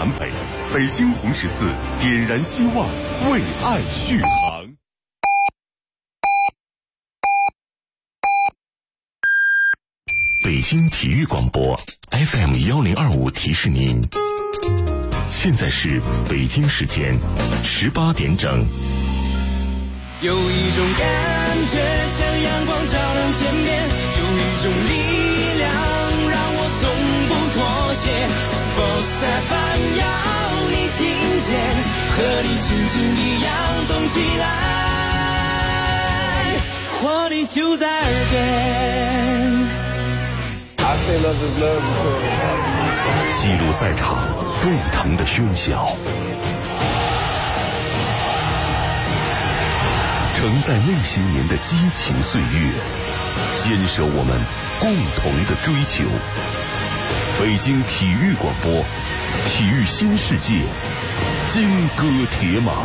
南北，北京红十字点燃希望，为爱续航。北京体育广播 FM1025 提示您，现在是北京时间18点整。 有一种感觉像阳光照亮天边，有一种力量让我从不妥协。Sports FM 要你听见，和你心情一样动起来，活力就在耳边。 记录赛场沸腾的喧嚣，承载那些年的激情岁月，坚守我们共同的追求。北京体育广播，体育新世界，金戈铁马。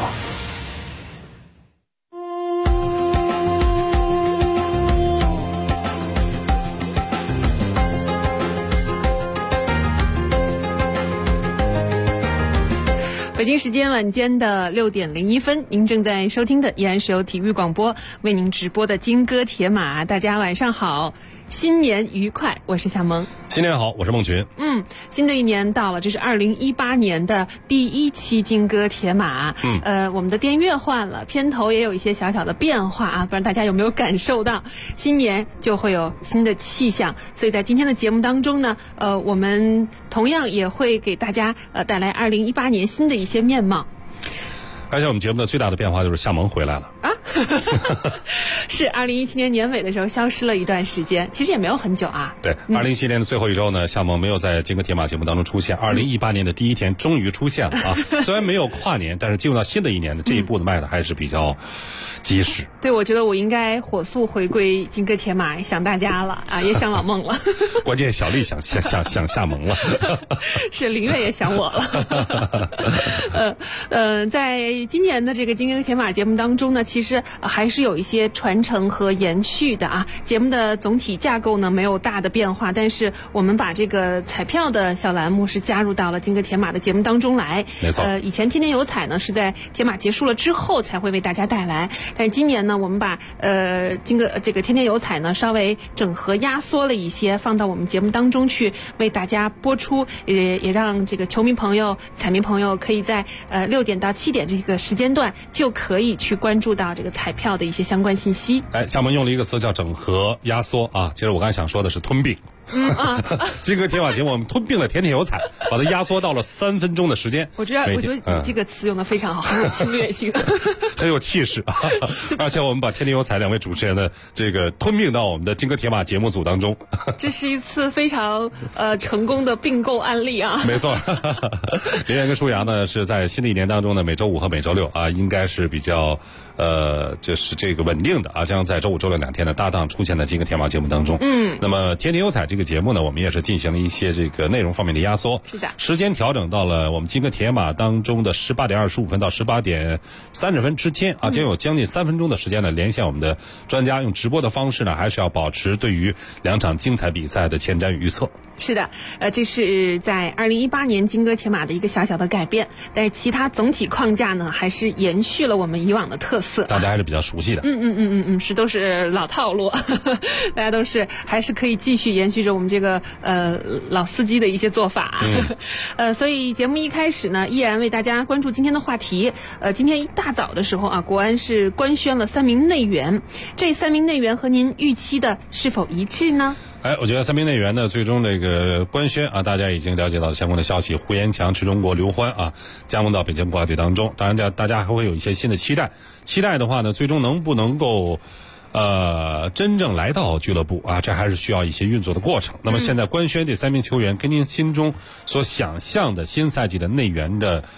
北京时间晚间的6点01分，您正在收听的依然是由体育广播为您直播的金戈铁马。大家晚上好，新年愉快，我是夏萌。 新年好，我是孟群。 新的一年到了，这是2018年的第1期金戈铁马。我们的电乐换了，片头也有一些小小的变化啊，不知道大家有没有感受到，新年就会有新的气象。所以在今天的节目当中呢，我们同样也会给大家带来2018年新的一些面貌。 而且我们节目的最大的变化就是夏萌回来了啊， 是2017年年尾的时候消失了一段时间，其实也没有很久啊。 对，2017年的最后一周呢，夏萌没有在金戈铁马节目当中出现。2018年的第一天终于出现了啊，虽然没有跨年，但是进入到新的一年的这一步的迈的还是比较及时。 对，我觉得我应该火速回归金戈铁马，想大家了啊，也想老孟了。 关键小丽想夏萌了， 是林月也想我了。在今年的这个金戈铁马节目当中呢，其实还是有一些传承和延续的啊。节目的总体架构呢没有大的变化，但是我们把这个彩票的小栏目是加入到了金戈铁马的节目当中来。 没错。 以前天天有彩呢是在铁马结束了之后才会为大家带来，但是今年呢，我们把这个天天有彩呢稍微整合压缩了一些，放到我们节目当中去为大家播出，也让这个球迷朋友、彩迷朋友可以在6点到7点这个时间段就可以去关注到这个彩票的一些相关信息。 夏萌用了一个词叫整合压缩啊，其实我刚才想说的是吞并。金戈铁马节目我们吞并了天天有彩，把它压缩到了3分钟的时间。 我觉得你这个词用的非常好，很有侵略性， 很有气势啊！而且我们把天天有彩2位主持人的这个吞并到我们的金戈铁马节目组当中。 这是一次非常成功的并购案例啊！ 没错，林源跟舒阳呢是在新的一年当中呢，每周5和每周6啊，应该是比较就是这个稳定的啊，将在周5、周62天的搭档出现在金戈铁马节目当中。那么天天有彩这个节目呢，我们也是进行了一些这个内容方面的压缩， 是的， 时间调整到了我们金戈铁马当中的18点25分到18点30分之间啊，将有将近3分钟的时间呢，连线我们的专家，用直播的方式呢，还是要保持对于2场精彩比赛的前瞻与预测。 是的，这是在2018年金戈铁马的一个小小的改变，但是其他总体框架呢，还是延续了我们以往的特色， 大家还是比较熟悉的。 都是老套路，大家都是还是可以继续延续着我们这个老司机的一些做法。所以节目一开始呢，依然为大家关注今天的话题。今天一大早的时候啊，国安是官宣了3名内援，这3名内援和您预期的是否一致呢？ 我觉得3名内援呢，最终这个官宣啊，大家已经了解到相关的消息。胡延强、池忠国、刘欢啊，加盟到北京国家队当中。当然，大家还会有一些新的期待。期待的话呢，最终能不能够真正来到俱乐部啊，这还是需要一些运作的过程。那么现在官宣这3名球员，跟您心中所想象的新赛季的内援的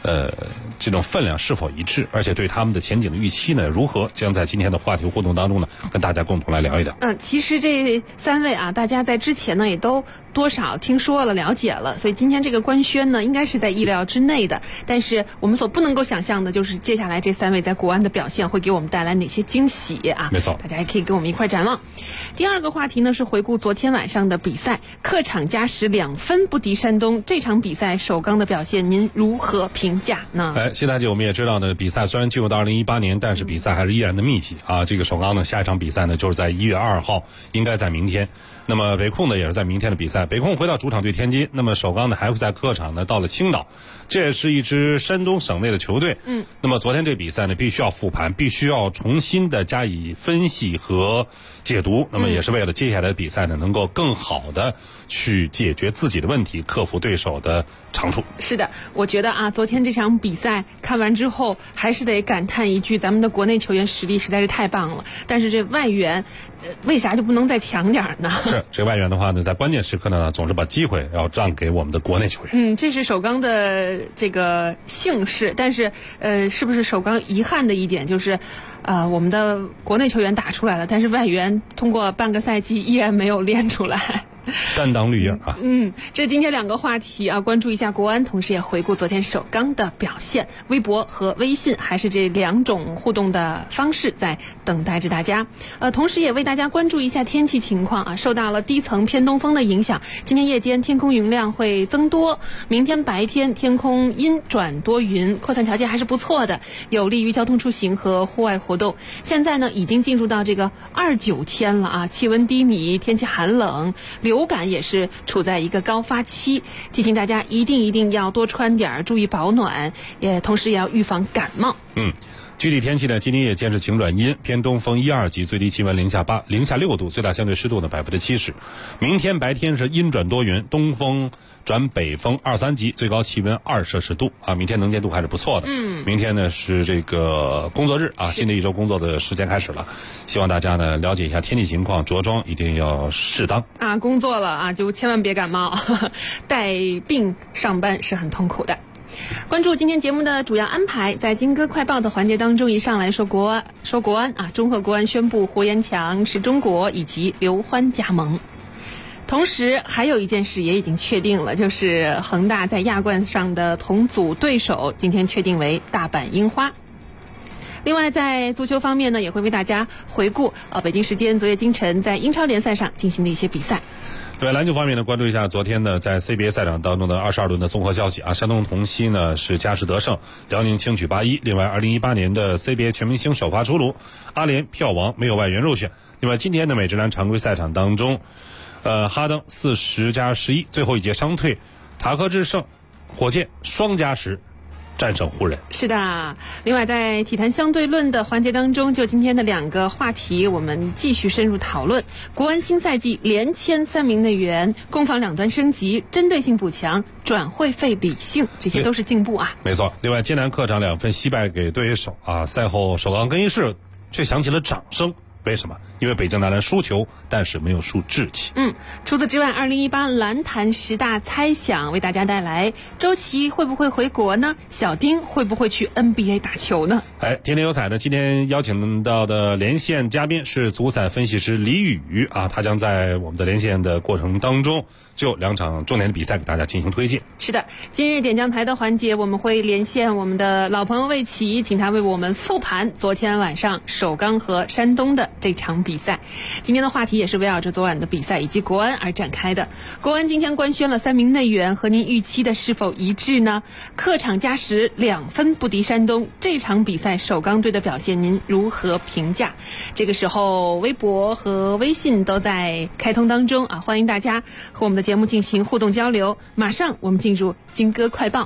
这种分量是否一致，而且对他们的前景的预期呢如何，将在今天的话题互动当中呢跟大家共同来聊一聊。 其实这三位啊，大家在之前呢也都多少听说了、了解了，所以今天这个官宣呢应该是在意料之内的。但是我们所不能够想象的就是接下来这三位在国安的表现会给我们带来哪些惊喜啊？ 没错， 大家也可以跟我们一块展望。第二个话题呢是回顾昨天晚上的比赛，客场加时2分不敌山东，这场比赛首钢的表现您如何评价呢？ 现在我们也知道呢，比赛虽然进入到2018年，但是比赛还是依然的密集啊。这个首钢呢，下一场比赛呢就是在1月2号，应该在明天。那么北控呢也是在明天的比赛，北控回到主场对天津，那么首钢呢还会在客场呢到了青岛，这也是一支山东省内的球队。那么昨天这比赛呢必须要复盘，必须要重新的加以分析和解读，那么也是为了接下来的比赛呢能够更好的去解决自己的问题，克服对手的长处。 是的，我觉得啊，昨天这场比赛看完之后，还是得感叹一句，咱们的国内球员实力实在是太棒了，但是这外援，为啥就不能再强点呢？ 是，这外援的话呢，在关键时刻呢，总是把机会要让给我们的国内球员。 这是首钢的这个幸事，但是是不是首钢遗憾的一点就是，我们的国内球员打出来了，但是外援通过半个赛季依然没有练出来。 担当绿叶啊。 这今天两个话题啊，关注一下国安，同时也回顾昨天首钢的表现。微博和微信还是这两种互动的方式在等待着大家。同时也为大家关注一下天气情况啊，受到了低层偏东风的影响，今天夜间天空云量会增多，明天白天天空阴转多云，扩散条件还是不错的，有利于交通出行和户外活动。现在呢已经进入到这个29天了啊，气温低迷，天气寒冷，流感也是处在一个高发期，提醒大家一定要多穿点，注意保暖，也同时也要预防感冒。 具体天气呢，今天夜间是晴转阴，偏东风1、2级，最低气温零下6度，最大相对湿度呢70%。明天白天是阴转多云，东风转北风2、3级，最高气温2摄氏度啊。明天能见度还是不错的。明天呢是这个工作日啊，新的一周工作的时间开始了，希望大家呢了解一下天气情况，着装一定要适当啊。工作了啊，就千万别感冒，带病上班是很痛苦的。关注今天节目的主要安排，在金歌快报的环节当中，一上来说国安啊，中赫国安宣布胡延强是中国以及刘欢加盟。同时还有一件事也已经确定了，就是恒大在亚冠上的同组对手今天确定为大阪樱花。另外在足球方面呢，也会为大家回顾北京时间昨夜今晨在英超联赛上进行的一些比赛。 对篮球方面呢，关注一下昨天呢在 CBA 赛场当中的22轮的综合消息啊。山东同曦呢是加时得胜，辽宁轻取8-1。另外2018年的 CBA 全明星首发出炉，阿联票王没有外援入选。另外今天的美职篮常规赛场当中，哈登40+11，最后一节伤退，塔克制胜火箭双加时战胜湖人。 是的，另外在体坛相对论的环节当中，就今天的两个话题我们继续深入讨论。国安新赛季连签3名内援，攻防两端升级，针对性补强，转会费理性，这些都是进步啊。 没错。另外艰难客场2分惜败给对手啊，赛后首钢更衣室却响起了掌声。为什么？因为北京男篮输球，但是没有输志气。 除此之外，2018篮坛10大猜想为大家带来周琦会不会回国呢？小丁会不会去 NBA 打球呢？ 天天有彩呢，今天邀请到的连线嘉宾是足彩分析师李宇啊，他将在我们的连线的过程当中就2场重点的比赛给大家进行推荐。 是的，今日点将台的环节，我们会连线我们的老朋友魏奇，请他为我们复盘昨天晚上首钢和山东的这场比赛。今天的话题也是围绕着昨晚的比赛以及国安而展开的。国安今天官宣了3名内援，和您预期的是否一致呢？客场加时2分不敌山东，这场比赛首钢队的表现您如何评价？这个时候微博和微信都在开通当中啊，欢迎大家和我们的节目进行互动交流。马上我们进入金歌快报。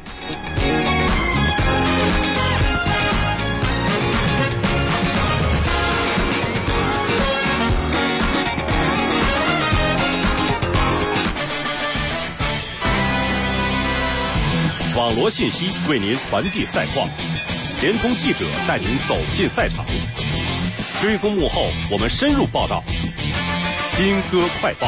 网罗信息为您传递赛况，联通记者带您走进赛场，追踪幕后，我们深入报道。金歌快报。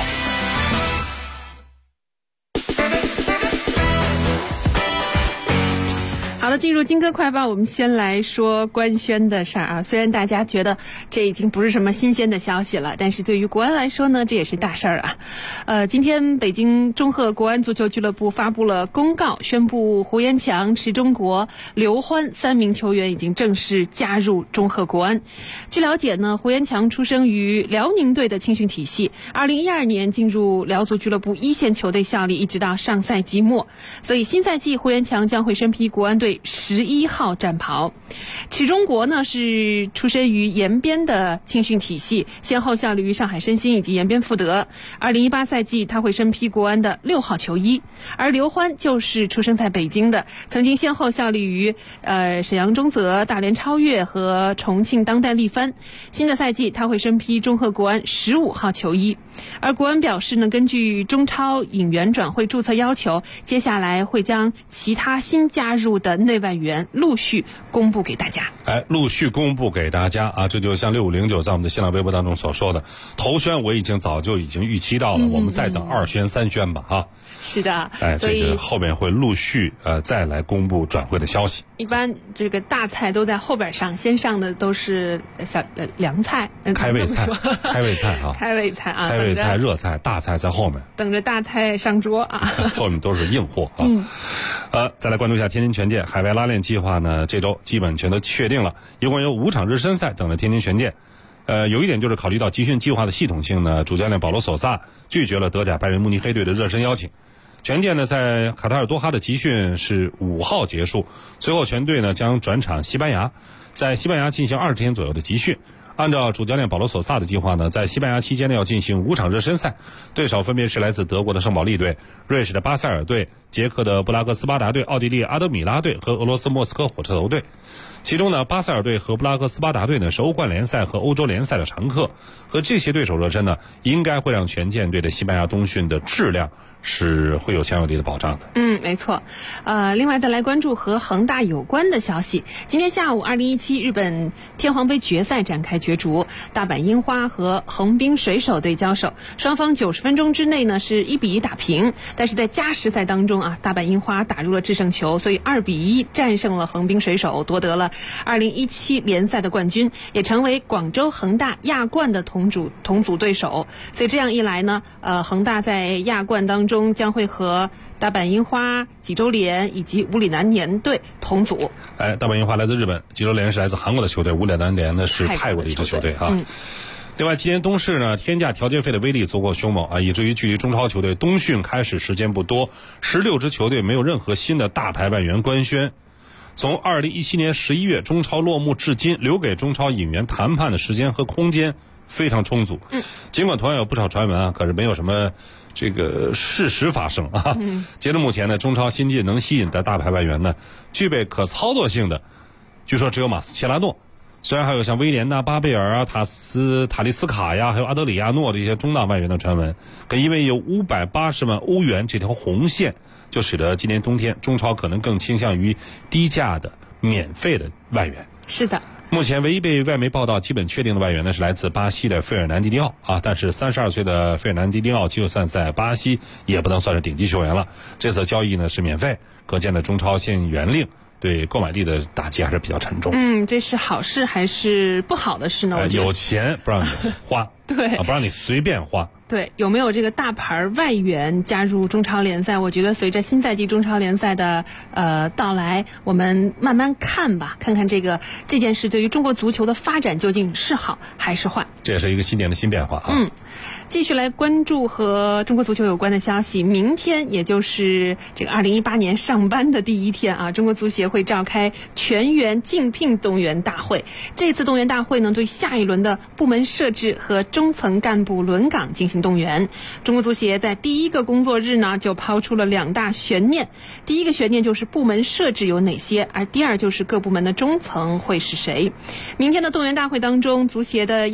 好的，进入金歌快报，我们先来说官宣的事儿啊。虽然大家觉得这已经不是什么新鲜的消息了，但是对于国安来说呢，这也是大事儿啊。今天北京中赫国安足球俱乐部发布了公告，宣布胡延强、池忠国、刘欢3名球员已经正式加入中赫国安。据了解呢，胡延强出生于辽宁队的青训体系，2012年进入辽足俱乐部1线球队效力，一直到上赛季末，所以新赛季胡延强将会身披国安队11号战袍。池忠国呢是出身于延边的青训体系，先后效力于上海申鑫以及延边富德。2018赛季他会身披国安的6号球衣。而刘欢就是出生在北京的，曾经先后效力于沈阳中泽、大连超越和重庆当代力帆。新的赛季他会身披中赫国安15号球衣。而国安表示呢，根据中超引援转会注册要求，接下来会将其他新加入的内外援陆续公布给大家。 陆续公布给大家啊！这就像6509在我们的新浪微博当中所说的，头宣我早就已经预期到了，我们再等2宣3宣吧啊！ 是的， 这个后面会陆续再来公布转会的消息。 一般这个大菜都在后边上，先上的都是凉菜、 开胃菜、开胃菜啊， 开胃菜啊， 开胃菜、热菜，大菜在后面， 等着大菜上桌啊。 后面都是硬货啊。再来关注一下天津权健海外拉练计划呢，这周基本全都确定了，一共有5场热身赛等着天津权健。有一点就是考虑到集训计划的系统性呢，主教练保罗索萨拒绝了德甲拜仁慕尼黑队的热身邀请。权健呢在卡塔尔多哈的集训是5号结束，随后全队呢将转场西班牙，在西班牙进行20天左右的集训。按照主教练保罗索萨的计划呢，在西班牙期间呢要进行5场热身赛，对手分别是来自德国的圣保利队、瑞士的巴塞尔队、捷克的布拉格斯巴达队、奥地利阿德米拉队和俄罗斯莫斯科火车头队。其中呢，巴塞尔队和布拉格斯巴达队呢是欧冠联赛和欧洲联赛的常客，和这些对手热身呢，应该会让权健队的西班牙冬训的质量是会有强有力的保障的。 没错。另外再来关注和恒大有关的消息。今天下午2017日本天皇杯决赛展开角逐，大阪樱花和横滨水手队交手，双方90分钟之内呢是1-1打平，但是在加时赛当中大阪樱花打入了制胜球，所以2-1战胜了横滨水手，夺得了2017联赛的冠军，也成为广州恒大亚冠的同组对手。所以这样一来呢，恒大在亚冠当中将会和大阪樱花、济州联以及五里南联队同组。 大阪樱花来自日本，济州联是来自韩国的球队，五里南联呢是泰国的一支球队啊。另外，今年冬至呢，天价调节费的威力足够凶猛啊，以至于距离中超球队冬训开始时间不多，16支球队没有任何新的大牌外援官宣。从2017年11月中超落幕至今，留给中超引援谈判的时间和空间非常充足。尽管同样有不少传闻可是没有什么这个事实发生啊。截至目前呢，中超新晋能吸引的大牌外援呢，具备可操作性的，据说只有马斯切拉诺。虽然还有像威廉巴贝尔塔利斯卡呀，还有阿德里亚诺的一些中大外援的传闻，可因为有580万欧元这条红线，就使得今年冬天中超可能更倾向于低价的免费的外援。 是的。 目前唯一被外媒报道基本确定的外援呢，是来自巴西的费尔南迪尼奥但是32岁的费尔南迪尼奥就算在巴西也不能算是顶级球员了。这次交易呢是免费，可见的中超限员令对购买力的打击还是比较沉重。 这是好事还是不好的事呢？ 有钱不让你花， 对， 不让你随便花。 对，有没有这个大牌外援加入中超联赛？我觉得随着新赛季中超联赛的到来，我们慢慢看吧，看看这件事对于中国足球的发展究竟是好还是坏。 这也是一个新年的新变化啊。 继续来关注和中国足球有关的消息。明天也就是这个2018年上班的第一天中国足协会召开全员竞聘动员大会。这次动员大会呢，对下一轮的部门设置和中层干部轮岗进行动员。中国足协在第一个工作日呢，就抛出了2大悬念。第一个悬念就是部门设置有哪些，而第二就是各部门的中层会是谁。明天的动员大会当中，足协的要员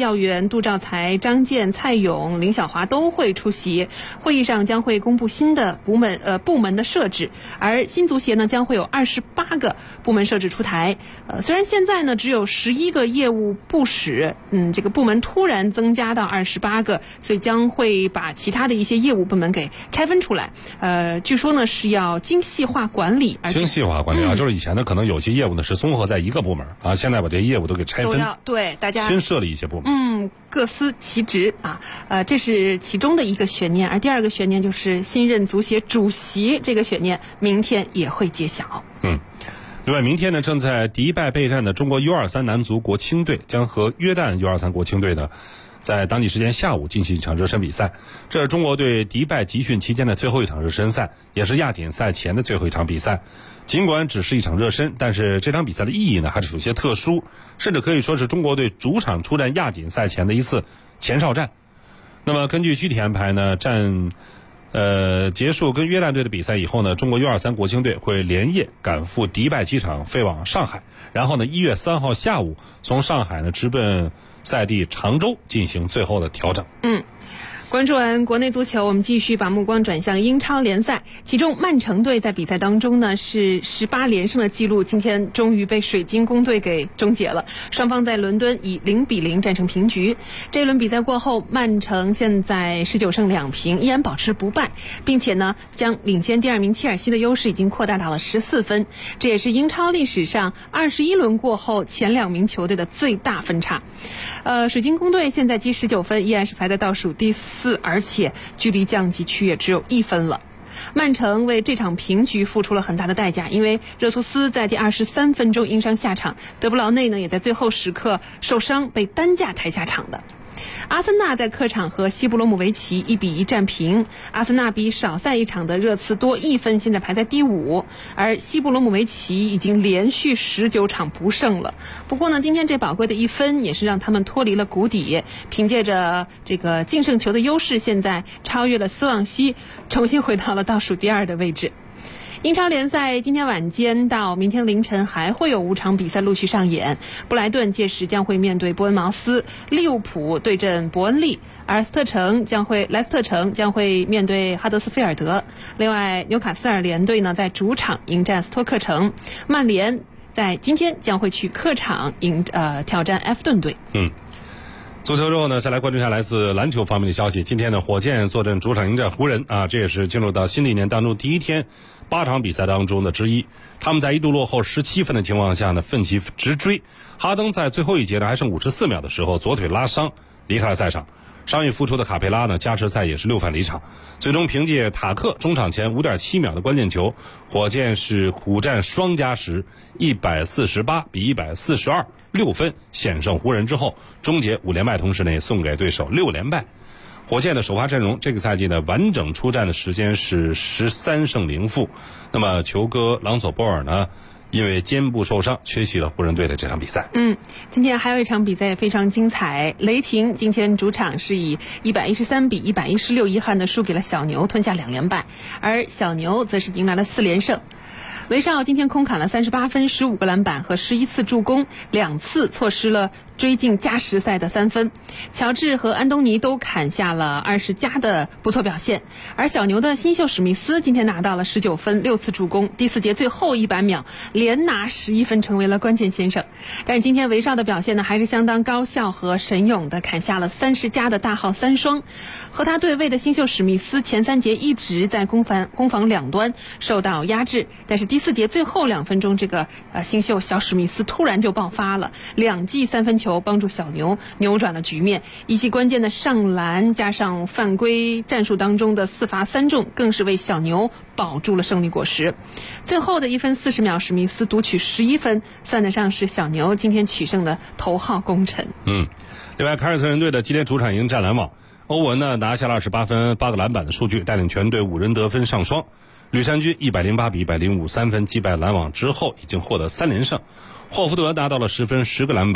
员杜兆才、张健、蔡勇、林晓华都会出席。会议上将会公布新的部门的设置，而新足协呢将会有28个部门设置出台。虽然现在呢只有11个业务部室，这个部门突然增加到28个，所以将会把其他的一些业务部门给拆分出来。据说呢是要精细化管理， 精细化管理啊，就是以前呢可能有些业务呢是综合在一个部门啊，现在把这些业务都给拆分， 对大家新设立一些部门， 各司其职啊。这是其中的一个悬念，而第二个悬念就是新任足协主席这个悬念，明天也会揭晓。 另外，明天呢，正在迪拜备战的中国 U23 男足国青队将和约旦 U23 国青队呢，在当地时间下午进行一场热身比赛。这是中国队迪拜集训期间的最后一场热身赛，也是亚锦赛前的最后一场比赛。尽管只是一场热身，但是这场比赛的意义呢，还是有些特殊，甚至可以说是中国队主场出战亚锦赛前的一次前哨战。那么根据具体安排呢，结束跟约旦队的比赛以后呢，中国 U23 国青队会连夜赶赴迪拜机场飞往上海，然后呢1月3号下午从上海呢直奔赛地常州进行最后的调整。 关注完国内足球，我们继续把目光转向英超联赛。其中曼城队在比赛当中呢是18连胜的记录，今天终于被水晶宫队给终结了。双方在伦敦以0-0战成平局。这一轮比赛过后，曼城现在19胜2平，依然保持不败，并且呢将领先第2名切尔西的优势已经扩大到了14分，这也是英超历史上21轮过后前2名球队的最大分差。水晶宫队现在积19分，依然是排在倒数第4，而且距离降级区也只有1分了。曼城为这场平局付出了很大的代价，因为热苏斯在第23分钟因伤下场，德布劳内呢也在最后时刻受伤，被担架抬下场的。阿森纳在客场和西布罗姆维奇1-1战平，阿森纳比少赛一场的热刺多1分，现在排在第5，而西布罗姆维奇已经连续19场不胜了。不过呢，今天这宝贵的1分也是让他们脱离了谷底，凭借着这个净胜球的优势，现在超越了斯旺西，重新回到了倒数第2的位置。英超联赛今天晚间到明天凌晨还会有5场比赛陆续上演。布莱顿届时将会面对伯恩茅斯，利物浦对阵伯恩利，而莱斯特城将会面对哈德斯菲尔德。另外，纽卡斯尔联队呢在主场迎战斯托克城，曼联在今天将会去客场挑战埃弗顿队。 足球之后呢，再来关注一下来自篮球方面的消息。今天呢，火箭坐镇主场迎战湖人啊，这也是进入到新的一年当中第一天8场比赛当中的之一。他们在一度落后17分的情况下呢，奋起直追。哈登在最后一节呢还剩54秒的时候，左腿拉伤离开了赛场。伤愈复出的卡佩拉呢，加时赛也是6犯离场。最终凭借塔克中场前5.7秒的关键球，火箭是苦战双加时，148比142。6分险胜湖人之后，终结5连败，同时呢也送给对手6连败。火箭的首发阵容这个赛季呢完整出战的时间是13胜0负。那么球哥朗佐波尔呢因为肩部受伤缺席了湖人队的这场比赛。 今天还有一场比赛也非常精彩，雷霆今天主场是以113比116遗憾的输给了小牛，吞下2连败，而小牛则是迎来了4连胜。威少今天空砍了38分、15个篮板和11次助攻，2次错失了追进加时赛的3分。乔治和安东尼都砍下了20加的不错表现，而小牛的新秀史密斯今天拿到了19分、6次助攻，第4节最后100秒连拿11分，成为了关键先生。但是今天威少的表现呢还是相当高效和神勇的，砍下了30加的大号3双。和他对位的新秀史密斯前3节一直在攻防两端受到压制，但是第4节最后2分钟，这个新秀小史密斯突然就爆发了，2记3分球帮助小牛扭转了局面，一记关键的上篮加上犯规战术当中的4罚3中，更是为小牛保住了胜利果实。最后的1分40秒，史密斯独取11分，算得上是小牛今天取胜的头号功臣。 另外，凯尔特人队的今天主场迎战篮网，欧文呢拿下了28分8个篮板的数据，带领全队5人得分上双。绿衫军108比105，3分击败篮网之后已经获得3连胜。霍福德拿到了10分10个篮板，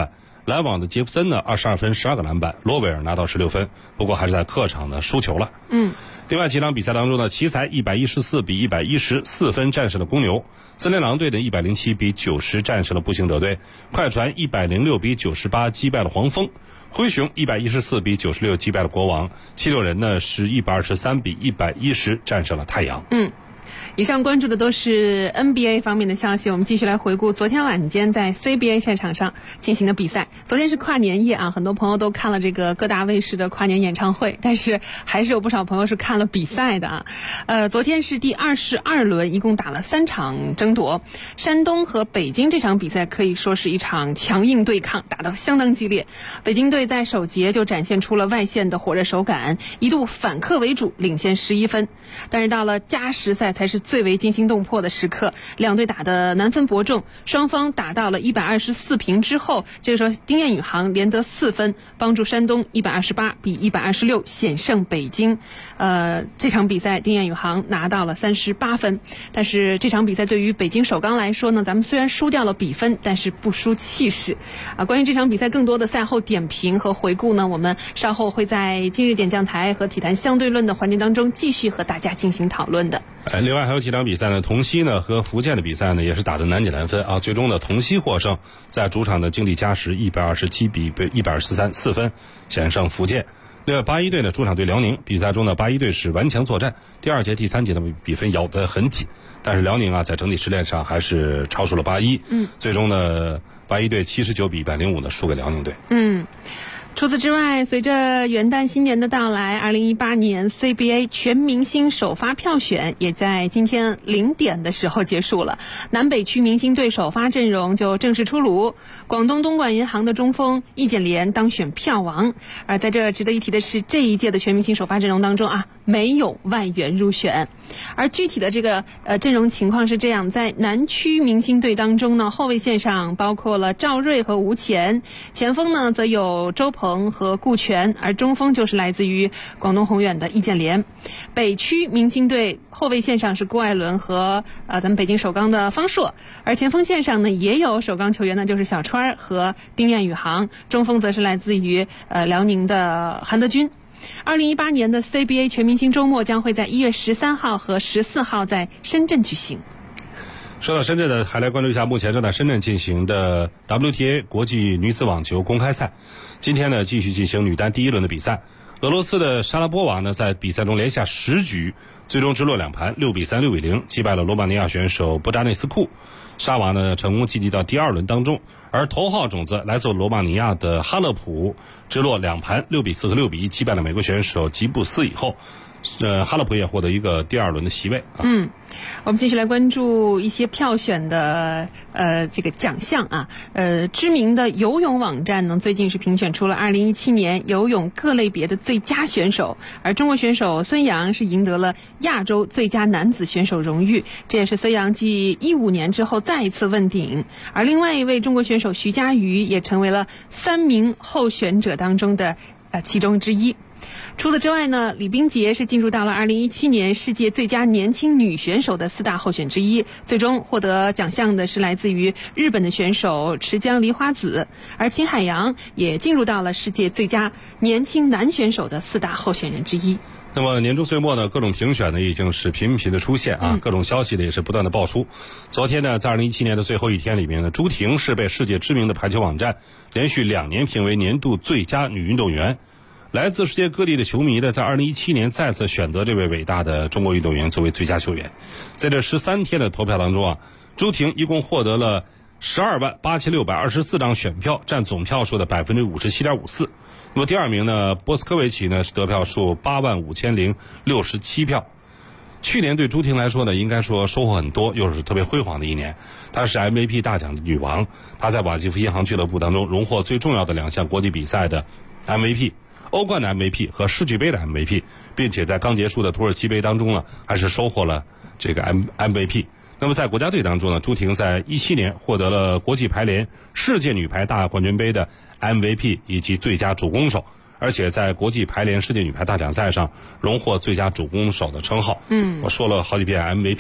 篮网的杰弗森呢22分12个篮板，罗韦尔拿到16分，不过还是在客场呢输球了。另外几场比赛当中呢，奇才114比114分战胜了公牛，森林狼队的107比90战胜了步行者队，快船106比98击败了黄蜂，灰熊114比96击败了国王，七六人呢是123比110战胜了太阳。 以上关注的都是 NBA 方面的消息，我们继续来回顾昨天晚间在 CBA 赛场上进行的比赛。昨天是跨年夜啊，很多朋友都看了这个各大卫视的跨年演唱会，但是还是有不少朋友是看了比赛的啊。昨天是第22轮，一共打了3场争夺。山东和北京这场比赛可以说是一场强硬对抗，打得相当激烈。北京队在首节就展现出了外线的火热手感，一度反客为主，领先11分。但是到了加时赛才是最为惊心动魄的时刻，两队打得难分伯仲，双方打到了124平之后，这个时候丁彦雨航连得4分，帮助山东128比126险胜北京。这场比赛丁彦雨航拿到了38分，但是这场比赛对于北京首钢来说呢，咱们虽然输掉了比分，但是不输气势啊。关于这场比赛更多的赛后点评和回顾呢，我们稍后会在今日点将台和体坛相对论的环节当中继续和大家进行讨论的。 另外还有几场比赛呢，同曦呢和福建的比赛呢也是打得难解难分啊，最终呢同曦获胜，在主场的京力嘉实127比123 4分险胜福建。另外81队呢主场对辽宁，比赛中呢81队是顽强作战，第2节第3节的比分咬得很紧，但是辽宁啊在整体实力上还是超出了81，最终呢81队79比105呢输给辽宁队。 除此之外，随着元旦新年的到来，2018年 CBA 全明星首发票选也在今天0点的时候结束了。南北区明星队首发阵容就正式出炉，广东东莞银行的中锋易建联当选票王。而在这值得一提的是，这一届的全明星首发阵容当中啊，没有外援入选。而具体的这个阵容情况是这样，在南区明星队当中呢，后卫线上包括了赵睿和吴前，前锋呢则有周鹏和顾全，而中锋就是来自于广东宏远的易建联。北区明星队后卫线上是郭艾伦和咱们北京首钢的方硕，而前锋线上呢也有首钢球员呢，就是小川和丁彦雨航，中锋则是来自于辽宁的韩德君。2018年的 CBA 全明星周末将会在1月13号和14号在深圳举行。 说到深圳呢，还来关注一下目前正在深圳进行的 WTA 国际女子网球公开赛。今天呢继续进行女单第1轮的比赛，俄罗斯的莎拉波娃呢在比赛中连下10局，最终直落2盘6比3、6比0击败了罗马尼亚选手布扎内斯库。沙娃呢成功晋级到第2轮当中，而头号种子来自罗马尼亚的哈勒普直落2盘6比4和6比1击败了美国选手吉布斯以后，哈勒普也获得一个第2轮的席位啊。 我们继续来关注一些票选的这个奖项啊。知名的游泳网站呢最近是评选出了2017年游泳各类别的最佳选手，而中国选手孙杨是赢得了亚洲最佳男子选手荣誉，这也是孙杨继15年之后再一次问鼎。而另外一位中国选手徐嘉余也成为了3名候选者当中的其中之一。除此之外呢，李冰洁是进入到了2017年世界最佳年轻女选手的4大候选之一，最终获得奖项的是来自于日本的选手池江梨花子，而秦海洋也进入到了世界最佳年轻男选手的4大候选人之一。 那么年终岁末呢，各种评选呢已经是频频的出现啊，各种消息呢也是不断的爆出。昨天呢，在2017年的最后一天里面呢，朱婷是被世界知名的排球网站连续2年评为年度最佳女运动员。来自世界各地的球迷呢，在2017年再次选择这位伟大的中国运动员作为最佳球员。在这13天的投票当中啊，朱婷一共获得了128624张选票，占总票数的57.54%。那么第2名呢，波斯科维奇呢是得票数85067票。去年对朱婷来说呢，应该说收获很多，又是特别辉煌的一年。她是 MVP 大奖的女王，她在瓦基弗银行俱乐部当中荣获最重要的2项国际比赛的 MVP。欧冠的 MVP 和世俱杯的 MVP， 并且在刚结束的土耳其杯当中呢，还是收获了这个 MVP。那么在国家队当中呢，朱婷在17年获得了国际排联世界女排大冠军杯的 MVP 以及最佳主攻手，而且在国际排联世界女排大奖赛上荣获最佳主攻手的称号。我说了好几遍 MVP。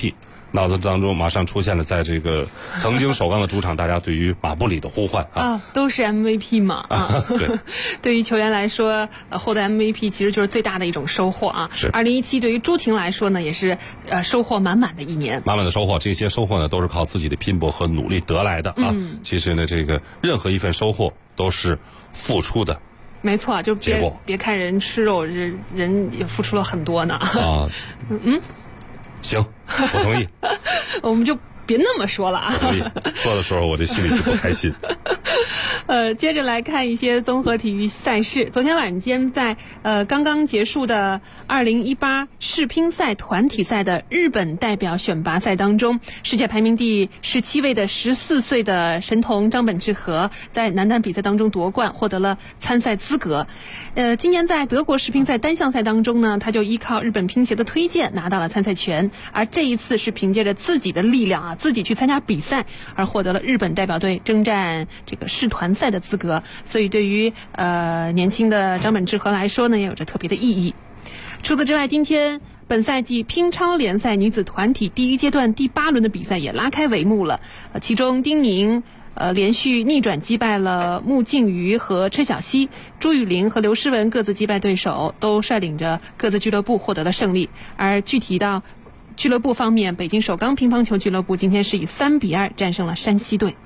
脑子当中马上出现了在这个曾经首钢的主场，大家对于马布里的呼唤啊， 都是 MVP 嘛啊。 对， 对于球员来说，获得 MVP 其实就是最大的一种收获啊。 是。 2017对于朱婷来说呢，也是收获满满的一年。 满满的收获，这些收获呢都是靠自己的拼搏和努力得来的啊。其实呢，这个任何一份收获都是付出的。 没错，就别看人吃肉，人也付出了很多呢。 啊，行，我同意。 我们就别那么说了啊。 同意，说的时候我这心里就不开心。 接着来看一些综合体育赛事。昨天晚间在刚刚结束的2018世乒赛团体赛的日本代表选拔赛当中，世界排名第17位的14岁的神童张本智和在男单比赛当中夺冠，获得了参赛资格。今年在德国世乒赛单项赛当中呢，他就依靠日本乒协的推荐拿到了参赛权，而这一次是凭借着自己的力量啊，自己去参加比赛，而获得了日本代表队征战这个世团赛的资格，所以对于年轻的张本智和来说呢，也有着特别的意义。除此之外，今天本赛季乒超联赛女子团体第一阶段第8轮的比赛也拉开帷幕了。其中丁宁连续逆转击败了穆静瑜和车晓曦，朱雨玲和刘诗雯各自击败对手，都率领着各自俱乐部获得了胜利。而具体到俱乐部方面，北京首钢乒乓球俱乐部今天是以3-2战胜了山西队。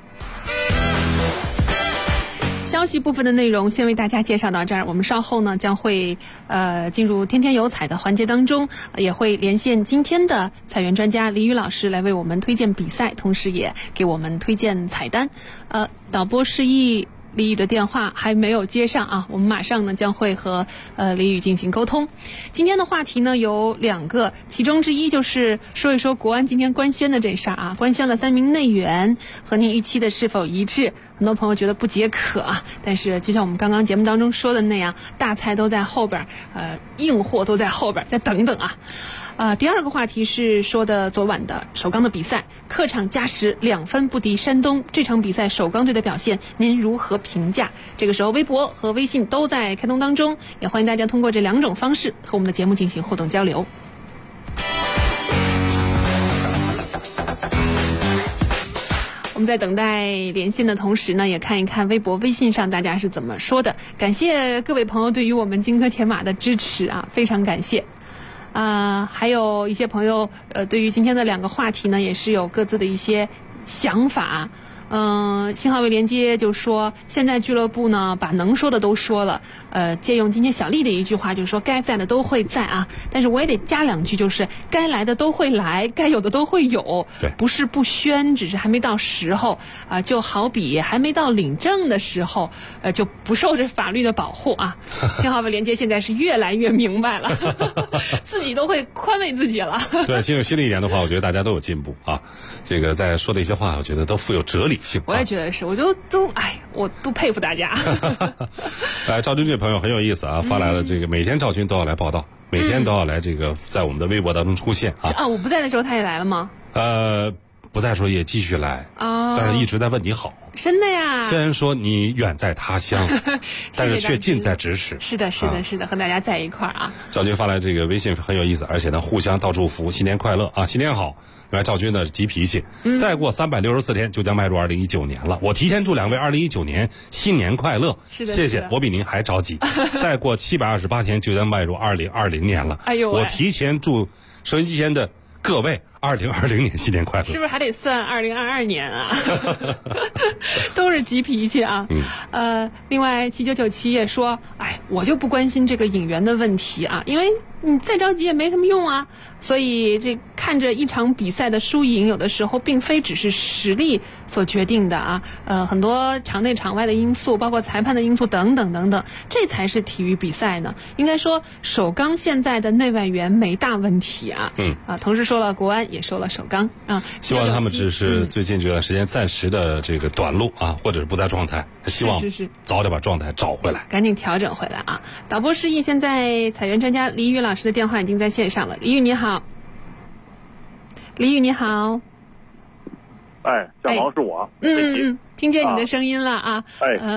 消息部分的内容先为大家介绍到这儿，我们稍后呢将会进入天天有彩的环节当中，也会连线今天的彩员专家李宇老师来为我们推荐比赛，同时也给我们推荐彩单。导播示意李宇的电话还没有接上啊，我们马上呢将会和李宇进行沟通。今天的话题呢有2个，其中之一就是说一说国安今天官宣的这事儿啊，官宣了3名内援，和您预期的是否一致？很多朋友觉得不解渴啊，但是就像我们刚刚节目当中说的那样，大菜都在后边，硬货都在后边，再等等啊。第2个话题是说的昨晚的首钢的比赛，客场加时2分不敌山东，这场比赛首钢队的表现您如何评价？这个时候微博和微信都在开通当中，也欢迎大家通过这2种方式和我们的节目进行互动交流。我们在等待连线的同时呢，也看一看微博微信上大家是怎么说的。感谢各位朋友对于我们金科铁马的支持啊，非常感谢。还有一些朋友对于今天的2个话题呢，也是有各自的一些想法。信号位连接就说，现在俱乐部呢把能说的都说了，借用今天小丽的一句话，就是说该在的都会在啊，但是我也得加2句，就是该来的都会来，该有的都会有，不是不宣，只是还没到时候啊，就好比还没到领证的时候，就不受这法律的保护啊。信号位连接现在是越来越明白了，自己都会宽慰自己了。 对，进入新的一年的话，我觉得大家都有进步啊。这个在说的一些话，我觉得都富有哲理。 我也觉得是，我都佩服大家。 赵军这朋友很有意思啊，发来了这个每天赵军都要来报道，每天都要来这个在我们的微博当中出现啊。 我不在的时候他也来了吗？ 不在的时候也继续来，但是一直在问你好。 真的呀？ 虽然说你远在他乡，但是却近在咫尺。 是的，和大家在一块儿啊。 赵军发来这个微信很有意思，而且呢互相道祝福，新年快乐啊，新年好。另外赵军呢急脾气，再过364天就将迈入2019年了。我提前祝2位2019年新年快乐。 是的， 谢谢，我比您还着急。再过728天就将迈入2020年了。 哎呦， 我提前祝收音机前的各位2020年新年快乐。 是不是还得算2022年啊？都是急脾气啊。另外7997也说，我就不关心这个引援的问题啊，因为你再着急也没什么用啊。所以这看着一场比赛的输赢，有的时候并非只是实力所决定的啊。很多场内场外的因素，包括裁判的因素等等等等，这才是体育比赛呢。应该说首钢现在的内外援没大问题啊。同时说了国安，也说了首钢啊。 希望他们只是最近这段时间暂时的这个短路啊，或者是不在状态，希望早点把状态找回来， 赶紧调整回来啊。导播示意，现在采源专家李宇老师的电话已经在线上了。李宇你好。李宇你好。 小毛是我。 听见你的声音了啊。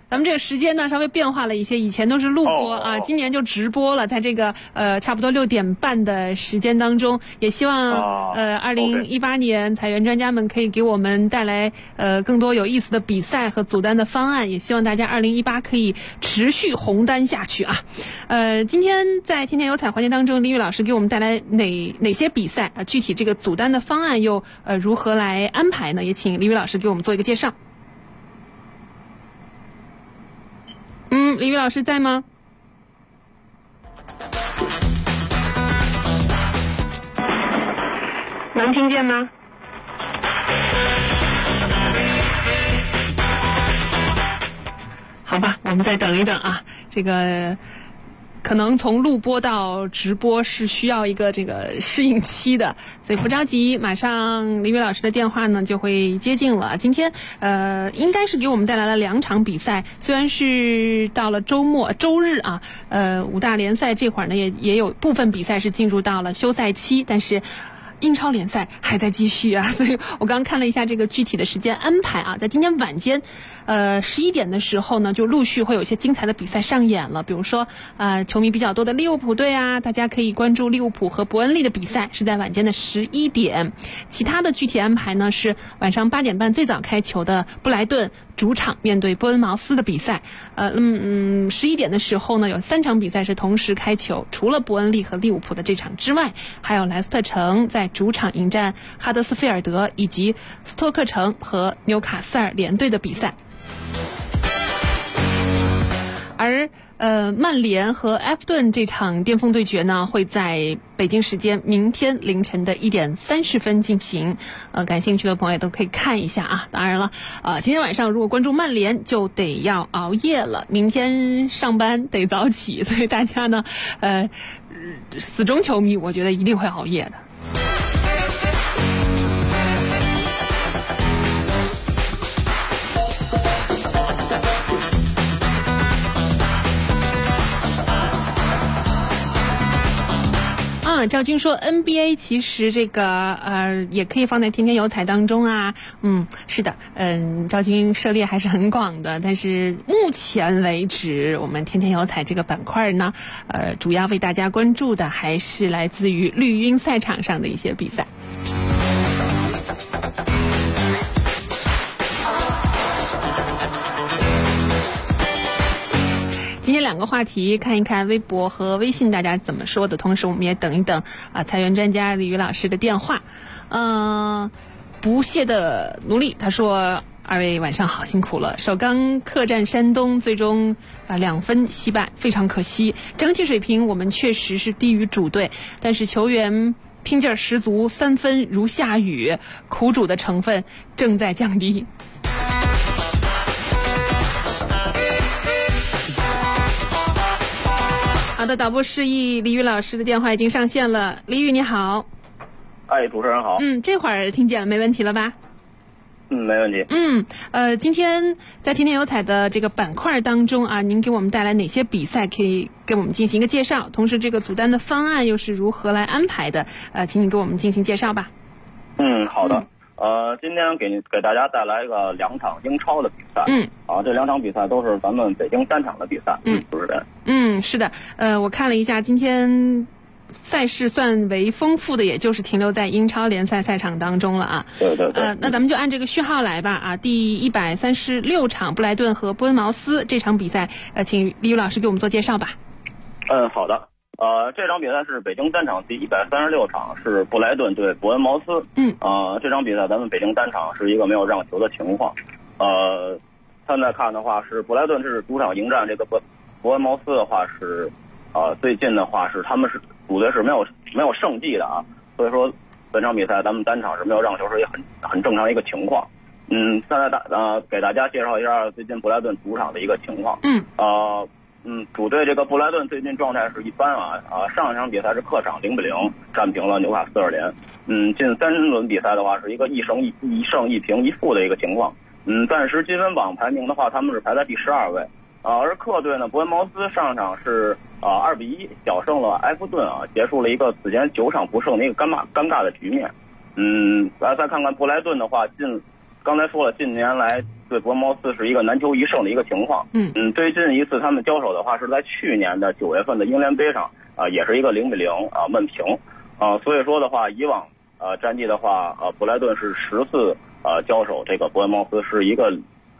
咱们这个时间呢稍微变化了一些，以前都是录播啊，今年就直播了，在这个差不多6点半的时间当中，也希望2018年采园专家们可以给我们带来更多有意思的比赛和组单的方案，也希望大家2018可以持续红单下去啊。今天在天天有彩环节当中，李宇老师给我们带来哪些比赛啊？具体这个组单的方案又如何来安排呢？也请李宇老师给我们做一个介绍。李宇老师在吗？能听见吗？好吧，我们再等一等啊，这个可能从录播到直播是需要一个这个适应期的，所以不着急，马上李宇老师的电话呢就会接近了。今天应该是给我们带来了2场比赛，虽然是到了周日啊，5大联赛这会儿呢也有部分比赛是进入到了休赛期，但是英超联赛还在继续啊，所以我刚看了一下这个具体的时间安排啊，在今天晚间11点的时候呢，就陆续会有一些精彩的比赛上演了。比如说球迷比较多的利物浦队啊，大家可以关注利物浦和伯恩利的比赛，是在晚间的11点。其他的具体安排呢是晚上8点半最早开球的布莱顿主场面对伯恩茅斯的比赛。11点的时候呢，有3场比赛是同时开球，除了伯恩利和利物浦的这场之外，还有莱斯特城在主场迎战哈德斯菲尔德，以及斯托克城和纽卡斯尔联队的比赛。而曼联和埃弗顿这场巅峰对决呢，会在北京时间明天凌晨的1点30分进行。感兴趣的朋友都可以看一下啊。当然了，今天晚上如果关注曼联，就得要熬夜了，明天上班得早起，所以大家呢，死忠球迷，我觉得一定会熬夜的。赵军说 NBA 其实这个也可以放在天天有彩当中啊。是的，赵军涉猎还是很广的，但是目前为止我们天天有彩这个板块呢，主要为大家关注的还是来自于绿茵赛场上的一些比赛。今天2个话题，看一看微博和微信大家怎么说的，同时我们也等一等裁员专家李宇老师的电话。不懈的努力，他说2位晚上好，辛苦了。首钢客战山东，最终2分惜败，非常可惜。整体水平我们确实是低于主队，但是球员拼劲儿十足，3分如下雨，苦主的成分正在降低。好的，导播示意李宇老师的电话已经上线了。李宇你好。 主持人好。 这会儿听见了，没问题了吧？ 没问题。 今天在天天有彩的这个板块当中啊，您给我们带来哪些比赛可以给我们进行一个介绍？同时这个组单的方案又是如何来安排的？请你给我们进行介绍吧。 好的。今天给大家带来一个2场英超的比赛。这2场比赛都是咱们北京单场的比赛。主持人。 是的。我看了一下，今天赛事算为丰富的，也就是停留在英超联赛赛场当中了啊。 对。 那咱们就按这个序号来吧啊。第136场布莱顿和伯恩茅斯这场比赛，请李宇老师给我们做介绍吧。 好的。这场比赛是北京单场第136场，是布莱顿对伯恩茅斯。这场比赛咱们北京单场是一个没有让球的情况。现在看的话是布莱顿是主场迎战这个伯恩茅斯的话是，最近的话是他们是主队是没有胜绩的啊，所以说本场比赛咱们单场是没有让球，是一个很正常的一个情况。现在给大家介绍一下最近布莱顿主场的一个情况。主队这个布莱顿最近状态是一般啊。上一场比赛是客场0-0战平了纽卡斯尔联。近3轮比赛的话是一个1胜1平1负的一个情况。暂时积分榜排名的话，他们是排在第12位。而客队呢，伯恩茅斯上场是2-1小胜了埃弗顿啊，结束了一个此前9场不胜的一个尴尬的局面。来再看看布莱顿的话，近刚才说了，近年来对伯恩茅斯是一个难求一胜的一个情况。最近一次他们交手的话是在去年的9月份的英联杯上也是一个0-0闷平所以说的话，以往战绩的话布莱顿是10次交手这个伯恩茅斯是一个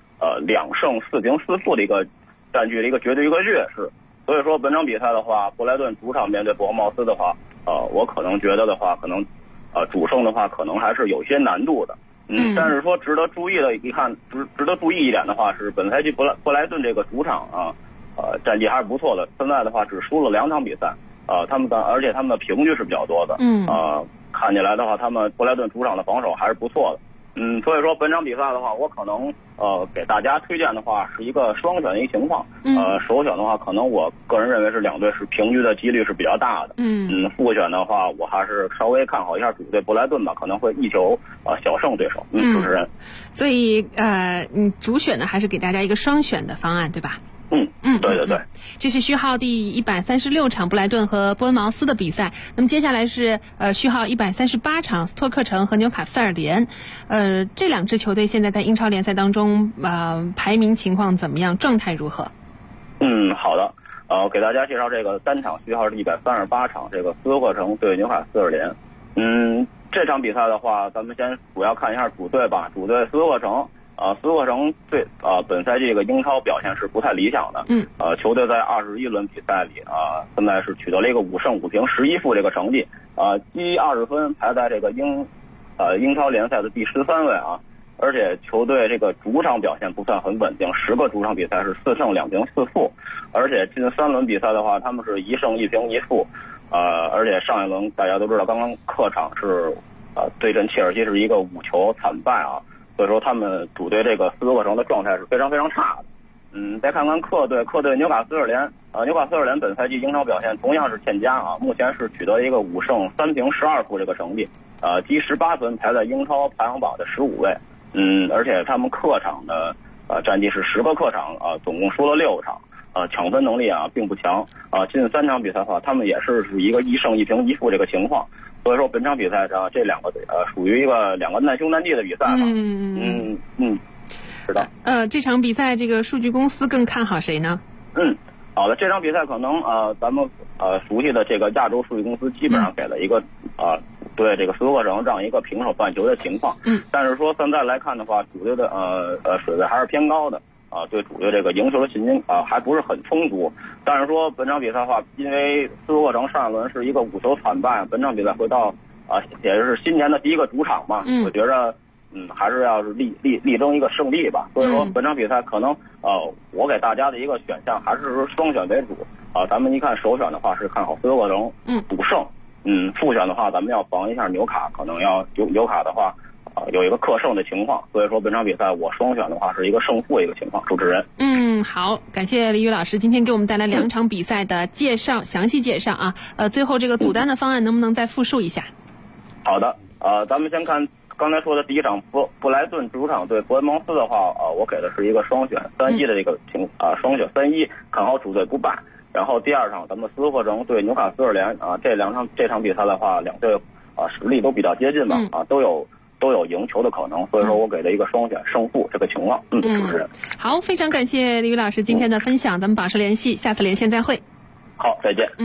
2胜4平4负的一个占据了一个绝对一个劣势。所以说本场比赛的话，布莱顿主场面对伯恩茅斯的话我可能觉得的话可能主胜的话可能还是有些难度的。但是说值得注意的，值得注意一点的话是，本赛季布莱顿这个主场战绩还是不错的。现在的话只输了2场比赛，而且他们的平局是比较多的。看起来的话，他们布莱顿主场的防守还是不错的。所以说本场比赛的话，我可能给大家推荐的话是一个双选的一个情况。首选的话，可能我个人认为是两队是平局的几率是比较大的。副选的话，我还是稍微看好一下主队布莱顿吧，可能会1球小胜对手。主持人。 所以你主选呢还是给大家一个双选的方案，对吧？ 对。 这是序号第136场布莱顿和伯恩茅斯的比赛。那么接下来是序号138场斯托克城和纽卡斯尔联。这两支球队现在在英超联赛当中排名情况怎么样？状态如何？ 好的。给大家介绍这个单场序号是138场，这个斯托克城对纽卡斯尔联。这场比赛的话，咱们先主要看一下主队吧。主队斯托克城。斯托克城对本赛季这个英超表现是不太理想的。球队在21轮比赛里现在是取得了一个5胜5平11负这个成绩，积20分，排在这个英超联赛的第13位而且球队这个主场表现不算很稳定，10个主场比赛是4胜2平4负，而且近3轮比赛的话，他们是1胜1平1负，而且上一轮大家都知道，刚刚客场是对阵切尔西是一个5球惨败所以说他们主队这个斯托克城的状态是非常非常差的。再看看客队纽卡斯尔联，纽卡斯尔联本赛季英超表现同样是欠佳目前是取得一个5胜3平12负这个成绩，积18分，排在英超排行榜的15位。而且他们客场的战绩是10个客场总共输了6场，抢分能力并不强，近3场比赛的话，他们也是一个1胜1平1负这个情况。所以说本场比赛上这两个属于两个难兄难弟的比赛吧。是的。 这场比赛这个数据公司更看好谁呢？ 好的，这场比赛可能咱们熟悉的这个亚洲数据公司基本上给了一个对这个斯托克城这样一个平手半球的情况。但是说现在来看的话，主队的水位还是偏高的。对主队这个赢球的信心还不是很充足。但是说本场比赛的话，因为斯托克城上一轮是一个5球惨败，本场比赛回到也是新年的第一个主场嘛，我觉着还是要是力争一个胜利吧。所以说本场比赛可能我给大家的一个选项还是双选为主咱们一看首选的话是看好斯托克城主胜，副选的话咱们要防一下纽卡，可能要纽卡的话有一个客胜的情况，所以说本场比赛我双选的话是一个胜负一个情况。主持人。 好，感谢李宇老师今天给我们带来2场比赛的介绍，详细介绍最后这个组单的方案能不能再复述一下？ 好的，咱们先看刚才说的第一场布莱顿主场对伯恩茅斯的话我给的是一个双选3-1的这个双选3-1，看好主队不败。然后第二场咱们斯托克城对纽卡斯尔联这场比赛的话，两队实力都比较接近吧都有赢球的可能，所以说我给了一个双选胜负这个情况。主持人。 好，非常感谢李宇老师今天的分享，咱们保持联系，下次连线再会。 好，再见。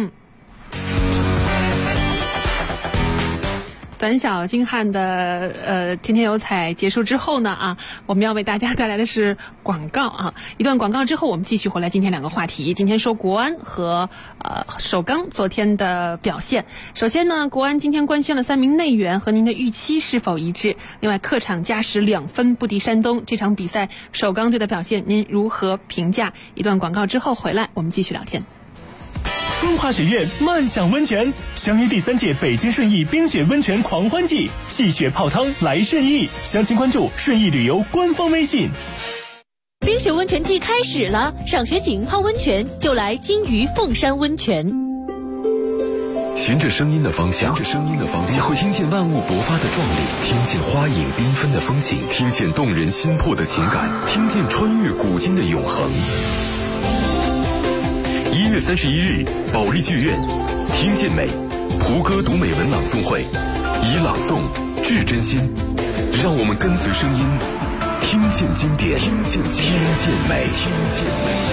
短小精悍的天天有彩结束之后呢我们要为大家带来的是广告一段广告之后，我们继续回来今天2个话题。今天说国安和首钢昨天的表现。首先呢，国安今天官宣了3名内援，和您的预期是否一致？另外，客场加时2分不敌山东，这场比赛首钢队的表现您如何评价？一段广告之后回来，我们继续聊天。 风华雪苑漫享温泉，相约第3届北京顺义冰雪温泉狂欢季，戏雪泡汤来顺义，详情关注顺义旅游官方微信。 冰雪温泉季开始了，赏雪景泡温泉就来金鱼凤山温泉。 循着声音的方向，你会听见万物勃发的壮丽，听见花影缤纷的风景，听见动人心魄的情感，听见穿越古今的永恒。1月31日，保利剧院，听见美，胡歌读美文朗诵会，以朗诵致真心。 让我们跟随声音，听见经典，听见美，听见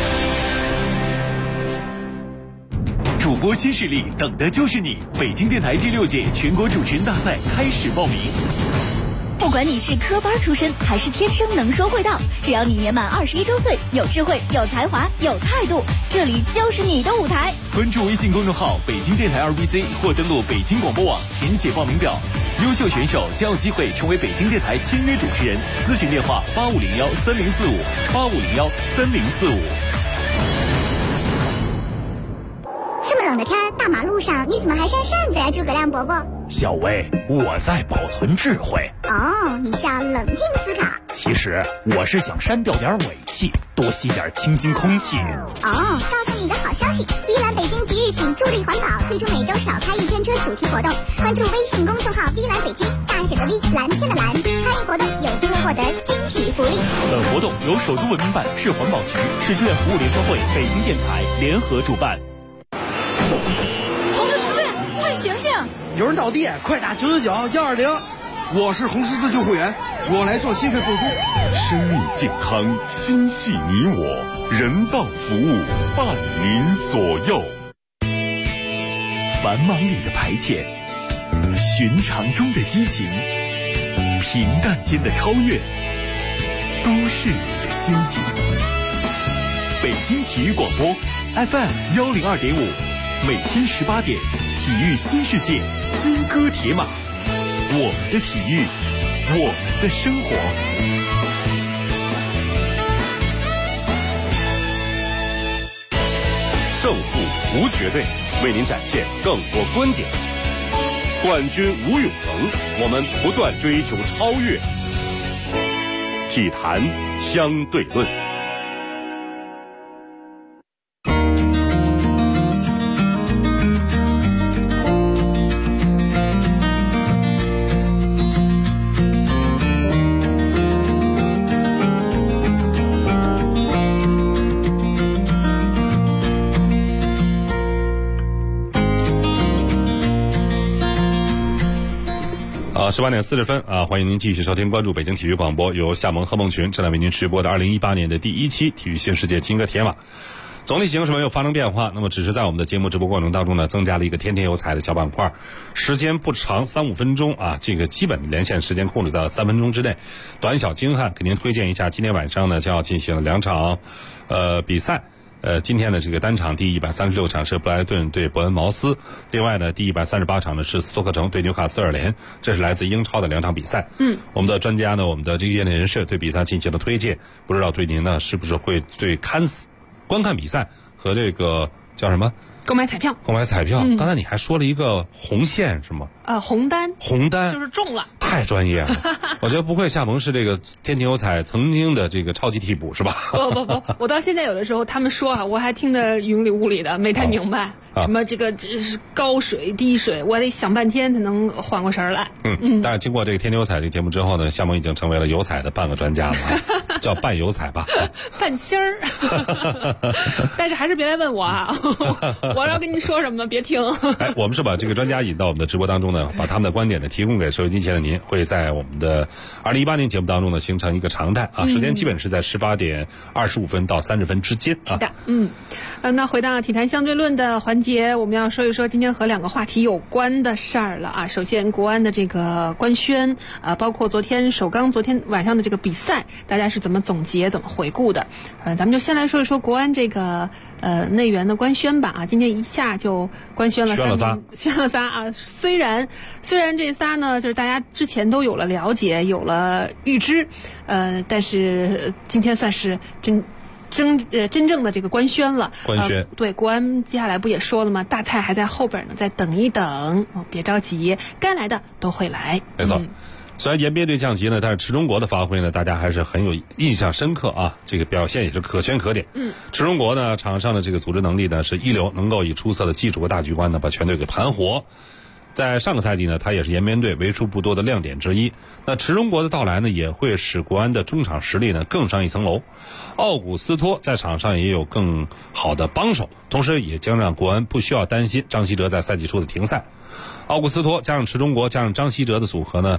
美。 主播新势力，等的就是你！北京电台第6届全国主持人大赛开始报名。 不管你是科班出身还是天生能说会道，只要你年满21周岁，有智慧、有才华、有态度，这里就是你的舞台。 关注微信公众号北京电台2BC 或登录北京广播网填写报名表，优秀选手将有机会成为北京电台签约主持人。咨询电话85013045，85013045。 这么冷的天，大马路上你怎么还扇扇子呀，诸葛亮伯伯？ 小薇，我在保存智慧。 哦，你是要冷静思考。 其实我是想删掉点尾气，多吸点清新空气。 哦，告诉你一个好消息，碧蓝北京即日起助力环保，推出每周少开1天车主题活动。关注微信公众号碧蓝北京，大写的 V， 蓝天的蓝，参与活动有机会获得惊喜福利。 本活动由首都文明办、市环保局、市志愿服务联合会、北京电台联合主办。 同志，快醒醒！ 有人倒地，快打999-120。我是红十字救护员，我来做心肺复苏。 生命健康，心系你我，人道服务伴您左右。 繁忙里的排遣，寻常中的激情，平淡间的超越，都是你的心情。北京体育广播 FM102.5，每天18点，体育新世界，金戈铁马，我们的体育，我们的生活。 胜负无绝对，为您展现更多观点。冠军无永恒，我们不断追求超越。体坛相对论。 18点40分啊！欢迎您继续收听关注北京体育广播，由夏萌和梦群正在为您直播的2018年的第1期体育新世界金戈铁马。总体形势没有发生变化，那么只是在我们的节目直播过程当中呢，增加了一个天天有彩的小板块，时间不长，3-5分钟啊，这个基本连线时间控制到3分钟之内，短小精悍，给您推荐一下。今天晚上呢就要进行2场比赛。今天的这个单场第136场是布莱顿对伯恩茅斯，另外呢第138场呢是斯托克城对纽卡斯尔联，这是来自英超的2场比赛。我们的专家呢，我们的这个业内人士对比赛进行了推荐，不知道对您呢是不是会对观看比赛和这个叫什么购买彩票。 刚才你还说了一个红线是吗？ 红单就是中了， 太专业了。我觉得不愧夏萌是这个天天有彩曾经的这个超级替补是吧？ 不，我到现在有的时候他们说啊，我还听得云里雾里的，没太明白。什么这是高水低水，我得想半天才能缓过神来。 但是经过这个天天有彩这个节目之后呢，夏萌已经成为了有彩的半个专家了，叫半有彩吧， 半仙儿。但是还是别来问我啊，我要跟您说什么别听。 我们是把这个专家引到我们的直播当中呢，把他们的观点呢提供给收音机前的您，会在我们的2018年节目当中呢形成一个常态啊，时间基本是在18点25分到30分之间。 是的，那回到体坛相对论的环节，我们要说一说今天和2个话题有关的事儿了啊。首先，国安的这个官宣，包括昨天晚上的这个比赛，大家是怎么总结、怎么回顾的？咱们就先来说一说国安这个内援的官宣吧啊。今天一下就官宣了仨啊。虽然这仨呢，就是大家之前都有了了解、有了预知，但是今天算是真正的这个官宣了。对，国安接下来不也说了吗？大菜还在后边呢，再等一等，别着急，该来的都会来。 没错。虽然延边队降级呢，但是池中国的发挥呢，大家还是很有印象深刻啊。这个表现也是可圈可点。池中国呢，场上的这个组织能力呢是一流，能够以出色的技术和大局观呢把全队给盘活。在上个赛季呢，他也是延边队为数不多的亮点之一。那池中国的到来呢，也会使国安的中场实力呢更上一层楼。奥古斯托在场上也有更好的帮手，同时也将让国安不需要担心张稀哲在赛季初的停赛。奥古斯托加上池中国加上张稀哲的组合呢，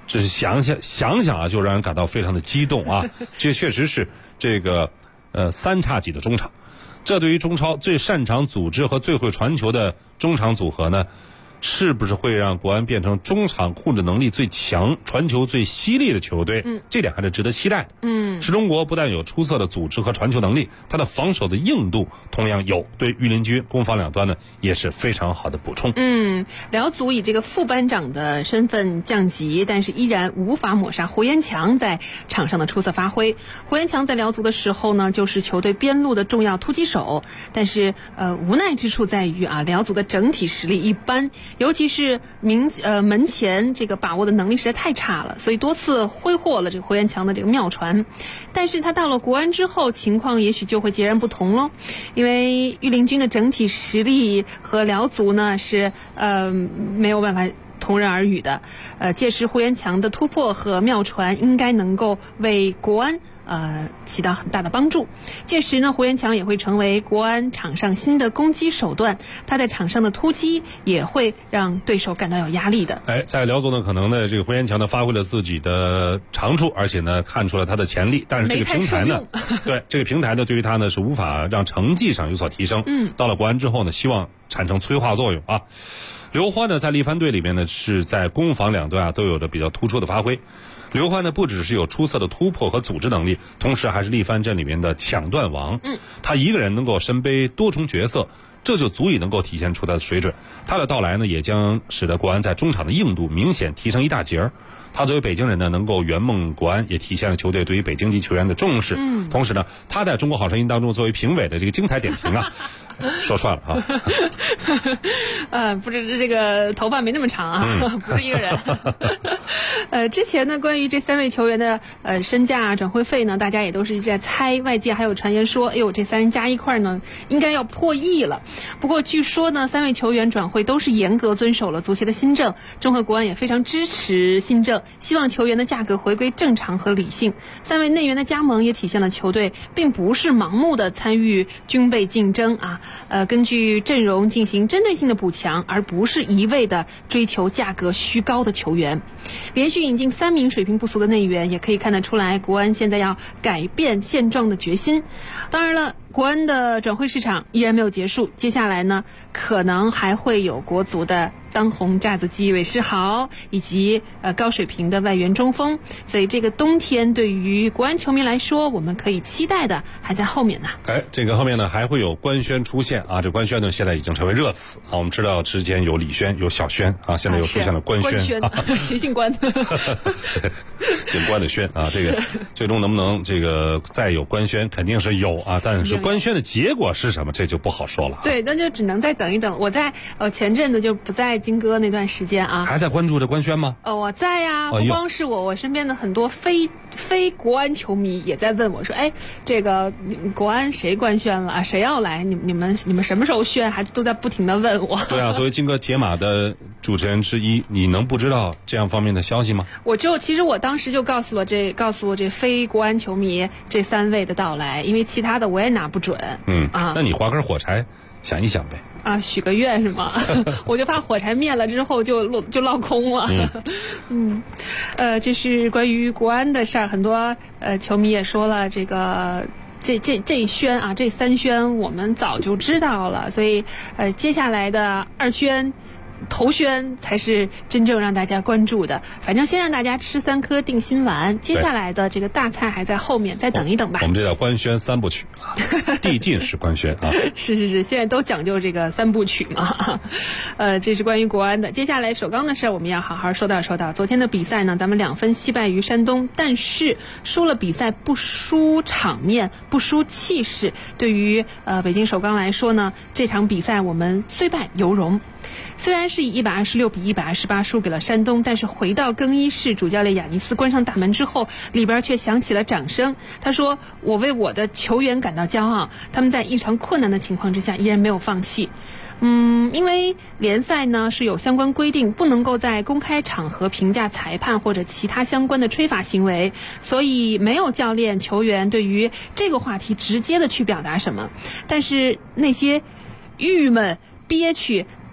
这是想想啊，就让人感到非常的激动啊！这确实是这个三叉戟的中场，这对于中超最擅长组织和最会传球的中场组合呢，是不是会让国安变成中场控制能力最强、传球最犀利的球队？这点还是值得期待的。是中国不但有出色的组织和传球能力，它的防守的硬度同样有，对御林军攻防两端呢也是非常好的补充。 辽足以这个副班长的身份降级，但是依然无法抹杀胡延强在场上的出色发挥。胡延强在辽足的时候呢，就是球队边路的重要突击手，但是无奈之处在于啊，辽足的整体实力一般，尤其是门前这个把握的能力实在太差了，所以多次挥霍了这个胡延强的这个妙传。但是他到了国安之后，情况也许就会截然不同了，因为御林军的整体实力和辽足呢是没有办法同日而语的。届时胡延强的突破和妙传应该能够为国安起到很大的帮助。届时呢，胡延强也会成为国安场上新的攻击手段，他在场上的突击也会让对手感到有压力的。 在辽足呢，可能呢这个胡延强呢发挥了自己的长处，而且呢看出了他的潜力，但是这个平台呢，对这个平台呢，对于他呢是无法让成绩上有所提升。到了国安之后呢，希望产生催化作用啊。刘欢呢在力帆队里面呢是在攻防两端啊都有着比较突出的发挥。刘欢呢不只是有出色的突破和组织能力，同时还是力帆阵里面的抢断王。他一个人能够身背多重角色，这就足以能够体现出他的水准。他的到来呢，也将使得国安在中场的硬度明显提升一大截儿。他作为北京人呢，能够圆梦国安，也体现了球队对于北京籍球员的重视。同时呢，他在中国好声音当中作为评委的这个精彩点评啊，说串了啊。不是这个头发没那么长啊，不是一个人。之前呢，关于这3位球员的身价、转会费呢，大家也都是一直在猜，外界还有传言说，哎呦，这3人加一块呢，应该要破亿了。不过据说呢，3位球员转会都是严格遵守了足协的新政，中赫国安也非常支持新政，希望球员的价格回归正常和理性。3位内援的加盟也体现了球队并不是盲目的参与军备竞争啊，根据阵容进行针对性的补强，而不是一味的追求价格虚高的球员。连续引进3名水平不俗的内援，也可以看得出来国安现在要改变现状的决心。当然了，国安的转会市场依然没有结束，接下来呢，可能还会有国足的当红炸子鸡韦世豪，以及高水平的外援中锋。所以这个冬天对于国安球迷来说，我们可以期待的还在后面呢。 这个后面呢还会有官宣出现啊，这官宣呢现在已经成为热词啊。我们知道之前有李轩有小轩啊，现在又出现了官宣。 谁姓关？ 姓关的轩啊，这个最终能不能这个再有官宣，肯定是有啊，但是官宣的结果是什么，这就不好说了。 对，那就只能再等一等。我在前阵子就不在金哥那段时间啊， 还在关注着官宣吗？ 我在呀，不光是我身边的很多非国安球迷也在问我说，哎，这个国安谁官宣了啊？谁要来？你们什么时候宣？还都在不停的问我。 对啊，作为金哥铁马的主持人之一，你能不知道这样方面的消息吗？ 其实我当时就告诉我这非国安球迷这3位的到来，因为其他的我也拿不准。 那你划根火柴想一想呗。 啊，许个愿是吗？我就怕火柴灭了之后就落空了。这是关于国安的事儿，很多球迷也说了，这一宣啊，这3宣我们早就知道了，所以接下来的2宣。头宣才是真正让大家关注的。反正先让大家吃3颗定心丸，接下来的这个大菜还在后面，再等一等吧。 我们这叫官宣3部曲啊，递进式官宣啊。 是，现在都讲究这个3部曲嘛。这是关于国安的。接下来首钢的事儿，我们要好好说道。昨天的比赛呢，咱们2分惜败于山东，但是输了比赛不输场面，不输气势。对于北京首钢来说呢，这场比赛我们虽败犹荣。虽然是以126比128输给了山东，但是回到更衣室，主教练亚尼斯关上大门之后，里边却响起了掌声。他说：“我为我的球员感到骄傲，他们在异常困难的情况之下依然没有放弃。”因为联赛呢是有相关规定，不能够在公开场合评价裁判或者其他相关的吹罚行为，所以没有教练、球员对于这个话题直接的去表达什么。但是那些郁闷、憋屈、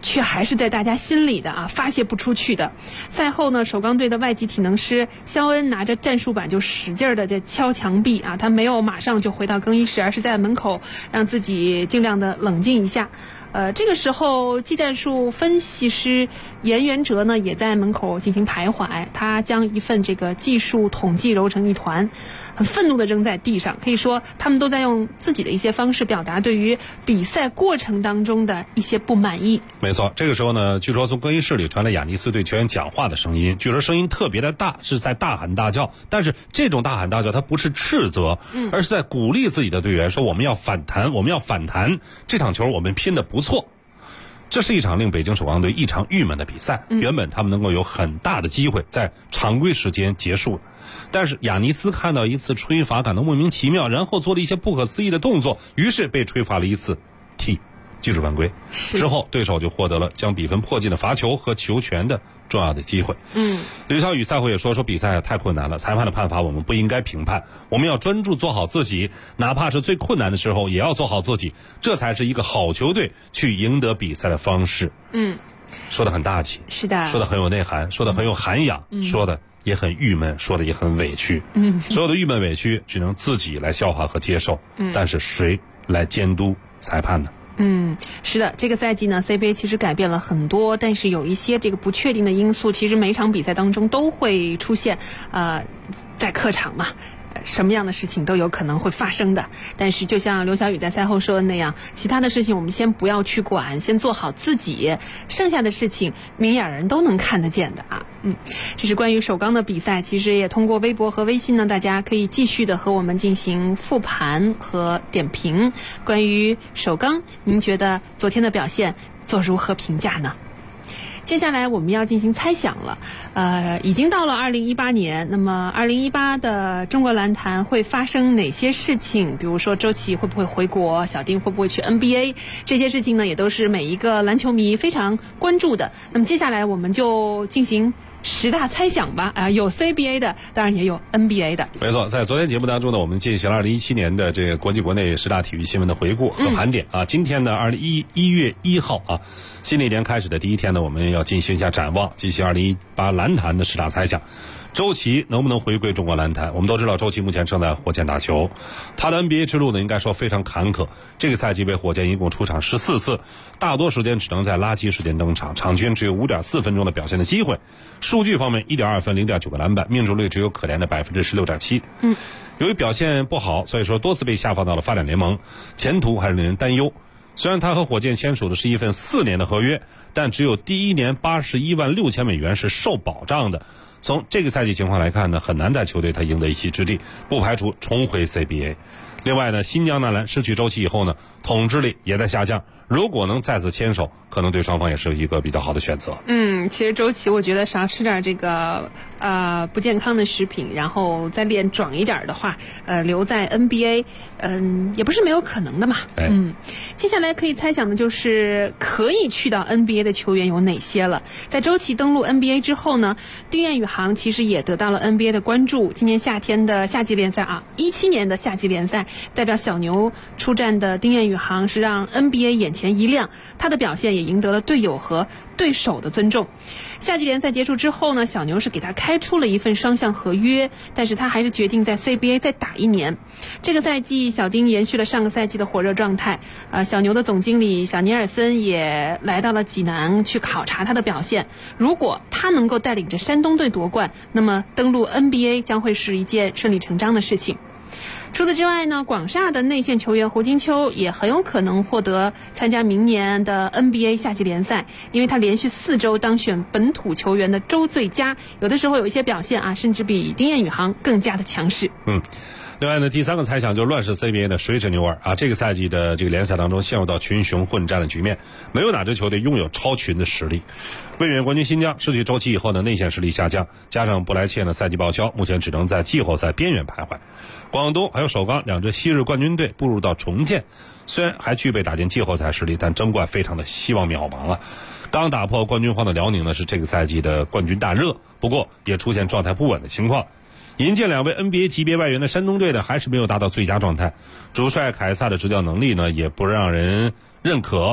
却还是在大家心里的啊，发泄不出去的。赛后呢，首钢队的外籍体能师肖恩拿着战术板就使劲的在敲墙壁啊，他没有马上就回到更衣室，而是在门口让自己尽量的冷静一下。这个时候技战术分析师严元哲呢也在门口进行徘徊，他将一份这个技术统计揉成一团，很愤怒地扔在地上。可以说他们都在用自己的一些方式表达对于比赛过程当中的一些不满意。 没错，这个时候呢，据说从更衣室里传来亚尼斯对球员讲话的声音，据说声音特别的大，是在大喊大叫，但是这种大喊大叫它不是斥责，而是在鼓励自己的队员，说我们要反弹，我们要反弹，这场球我们拼得不错。这是一场令北京首钢队异常郁闷的比赛，原本他们能够有很大的机会在常规时间结束，但是亚尼斯看到一次吹罚感到莫名其妙，然后做了一些不可思议的动作，于是被吹罚了一次踢，技术犯规。之后对手就获得了将比分迫近的罚球和球权的重要的机会。吕小雨赛后也说比赛太困难了，裁判的判罚我们不应该评判，我们要专注做好自己，哪怕是最困难的时候也要做好自己，这才是一个好球队去赢得比赛的方式。说得很大气， 是的， 说得很有内涵，说得很有涵养，说的也很郁闷，说的也很委屈。所有的郁闷委屈只能自己来消化和接受，但是谁来监督裁判呢？ 是的，这个赛季呢 CBA 其实改变了很多，但是有一些这个不确定的因素，其实每场比赛当中都会出现。在客场嘛，什么样的事情都有可能会发生的。但是就像刘晓宇在赛后说的那样，其他的事情我们先不要去管，先做好自己，剩下的事情明眼人都能看得见的啊。这是关于首钢的比赛，其实也通过微博和微信呢，大家可以继续的和我们进行复盘和点评。关于首钢，您觉得昨天的表现做如何评价呢？接下来我们要进行猜想了，已经到了2018年，那么2018的中国篮坛会发生哪些事情？比如说周琦会不会回国，小丁会不会去 NBA， 这些事情呢，也都是每一个篮球迷非常关注的。那么接下来我们就进行10大猜想吧，有 CBA 的，当然也有 NBA 的。 没错，在昨天节目当中呢，我们进行了2017年的这个国际国内10大体育新闻的回顾和盘点啊。今天呢，1月1号啊，新的一年开始的第一天呢，我们要进行一下展望，进行2018篮坛的10大猜想。周琦能不能回归中国篮坛？我们都知道周琦目前正在火箭打球，他的 NBA 之路呢应该说非常坎坷。这个赛季为火箭一共出场14次，大多时间只能在垃圾时间登场，场均只有5.4分钟的表现的机会。数据方面 1.2 分 0.9 个篮板，命中率只有可怜的 16.7%。由于表现不好，所以说多次被下放到了发展联盟，前途还是令人担忧。虽然他和火箭签署的是一份4年的合约，但只有第一年81万6千美元是受保障的。从这个赛季情况来看呢，很难在球队他赢得一席之地，不排除重回 CBA。另外呢，新疆男篮失去周琦以后呢，统治力也在下降，如果能再次牵手，可能对双方也是一个比较好的选择。 其实周琦我觉得少吃点这个不健康的食品，然后再练壮一点的话，留在 NBA 也不是没有可能的嘛。接下来可以猜想的就是可以去到 NBA 的球员有哪些了。在周琦登陆 NBA 之后呢，丁彦雨航其实也得到了 NBA 的关注。今年夏天的夏季联赛啊，17年的夏季联赛，代表小牛出战的丁彦雨航是让 NBA 眼前一亮，他的表现也赢得了队友和对手的尊重。夏季联赛结束之后呢，小牛是给他开出了一份双向合约，但是他还是决定在 CBA 再打1年。这个赛季小丁延续了上个赛季的火热状态，小牛的总经理小尼尔森也来到了济南去考察他的表现。如果他能够带领着山东队夺冠，那么登陆 NBA 将会是一件顺理成章的事情。除此之外呢，广厦的内线球员胡金秋也很有可能获得参加明年的 NBA 夏季联赛，因为他连续4周当选本土球员的周最佳，有的时候有一些表现啊，甚至比丁彦雨航更加的强势。 另外呢，第3个猜想就是乱世 CBA 的水准牛耳啊，这个赛季的这个联赛当中陷入到群雄混战的局面，没有哪支球队拥有超群的实力。卫冕冠军新疆失去周琦以后呢，内线实力下降，加上布莱切呢赛季报销，目前只能在季后赛边缘徘徊。广东还有首钢2支昔日冠军队步入到重建，虽然还具备打进季后赛实力，但争冠非常的希望渺茫了。刚打破冠军荒的辽宁呢是这个赛季的冠军大热，不过也出现状态不稳的情况。引进2位 NBA 级别外援的山东队呢，还是没有达到最佳状态。主帅凯撒的执教能力呢，也不让人认可。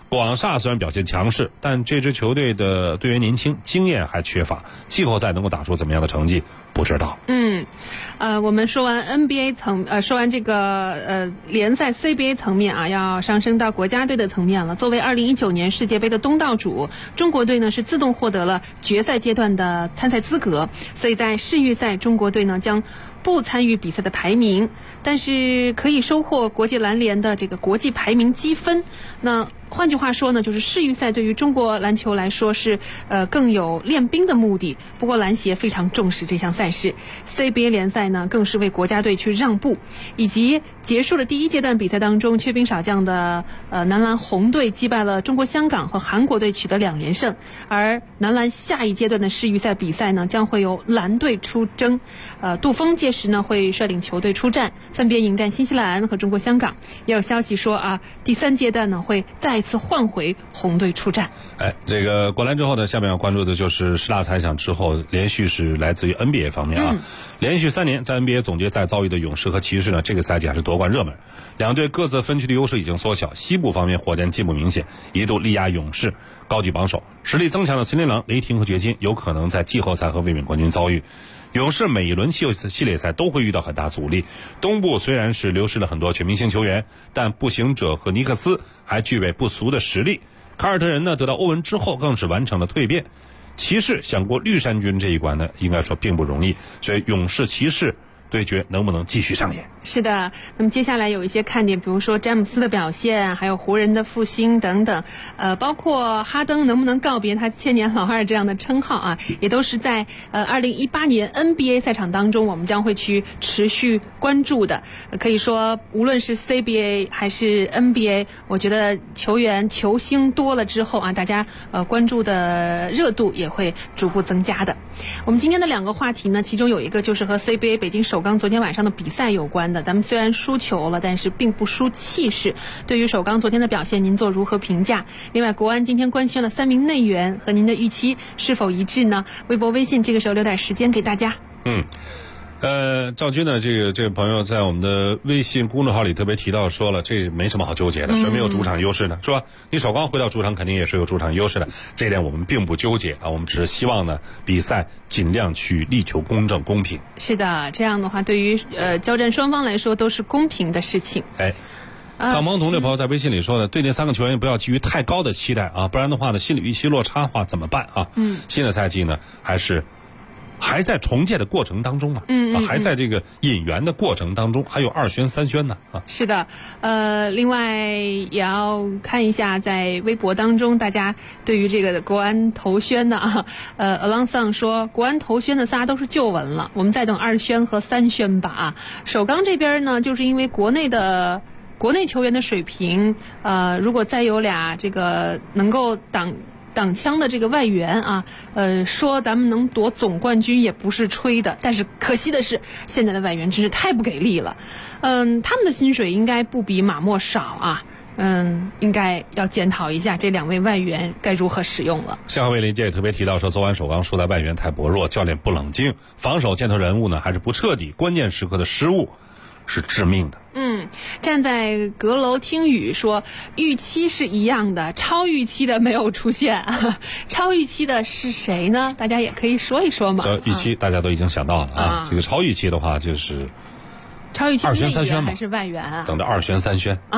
广厦虽然表现强势，但这支球队的队员年轻，经验还缺乏，季后赛能够打出怎么样的成绩不知道。 我们说完 NBA 说完这个联赛 CBA 层面啊，要上升到国家队的层面了。作为2019年世界杯的东道主，中国队呢是自动获得了决赛阶段的参赛资格，所以在世预赛中国队呢将不参与比赛的排名，但是可以收获国际篮联的这个国际排名积分。那换句话说呢，就是世预赛对于中国篮球来说是更有练兵的目的。不过篮协非常重视这项赛事， CBA 联赛呢更是为国家队去让步，以及结束了第一阶段比赛当中缺兵少将的男篮红队击败了中国香港和韩国队取得2连胜，而男篮下一阶段的世预赛比赛呢将会由蓝队出征，杜锋届时呢会率领球队出战，分别迎战新西兰和中国香港。也有消息说啊，第3阶段呢会再次换回红队出战。 这个过来之后呢，下面要关注的就是10大猜想之后连续是来自于 NBA 方面啊。连续3年在 NBA 总决赛遭遇的勇士和骑士呢，这个赛季还是夺冠热门，两队各自分区的优势已经缩小。西部方面火箭进步明显，一度力压勇士，高居榜首。实力增强的森林狼、雷霆和掘金有可能在季后赛和卫冕冠军遭遇。勇士每一轮系列赛都会遇到很大阻力。东部虽然是流失了很多全明星球员，但步行者和尼克斯还具备不俗的实力。凯尔特人呢得到欧文之后更是完成了蜕变。骑士想过绿衫军这一关呢，应该说并不容易，所以勇士骑士对决能不能继续上演？ 是的，那么接下来有一些看点，比如说詹姆斯的表现，还有湖人的复兴等等，包括哈登能不能告别他千年老二这样的称号啊，也都是在2018年 NBA 赛场当中我们将会去持续关注的。可以说无论是 CBA 还是 NBA， 我觉得球星多了之后啊，大家关注的热度也会逐步增加的。我们今天的2个话题呢，其中有一个就是和 CBA 北京首钢昨天晚上的比赛有关的。咱们虽然输球了，但是并不输气势。对于首钢昨天的表现，您做如何评价？另外，国安今天官宣了3名内援，和您的预期是否一致呢？微博、微信这个时候留点时间给大家。 赵军呢，这个朋友在我们的微信公众号里特别提到说了，这没什么好纠结的，谁没有主场优势呢？是吧？你首钢回到主场肯定也是有主场优势的，这一点我们并不纠结啊，我们只是希望呢比赛尽量去力求公正公平。 是的，这样的话对于交战双方来说都是公平的事情。 唐蒙同这朋友在微信里说呢，对那3个球员不要寄予太高的期待啊，不然的话呢心理预期落差的话怎么办啊？新的赛季呢还在重建的过程当中嘛，还在这个引援的过程当中，还有2宣3宣呢啊。 是的，另外也要看一下在微博当中大家对于这个国安投宣的啊，Alonsang 说国安投宣的仨都是旧闻了，我们再等2宣和3宣吧啊。首钢这边呢，就是因为国内球员的水平，如果再有俩这个能够挡枪的这个外援啊，说咱们能夺总冠军也不是吹的，但是可惜的是现在的外援真是太不给力了。他们的薪水应该不比马莫少啊，应该要检讨一下这2位外援该如何使用了。 夏卫林也特别提到说，昨晚首钢输在外援太薄弱，教练不冷静，防守箭头人物呢还是不彻底，关键时刻的失误是致命的。 站在阁楼听雨说，预期是一样的，超预期的没有出现。超预期的是谁呢？大家也可以说一说嘛。 预期大家都已经想到了啊。这个超预期的话就是超预期 2宣3宣嘛， 还是外援啊？ 等着2宣3宣。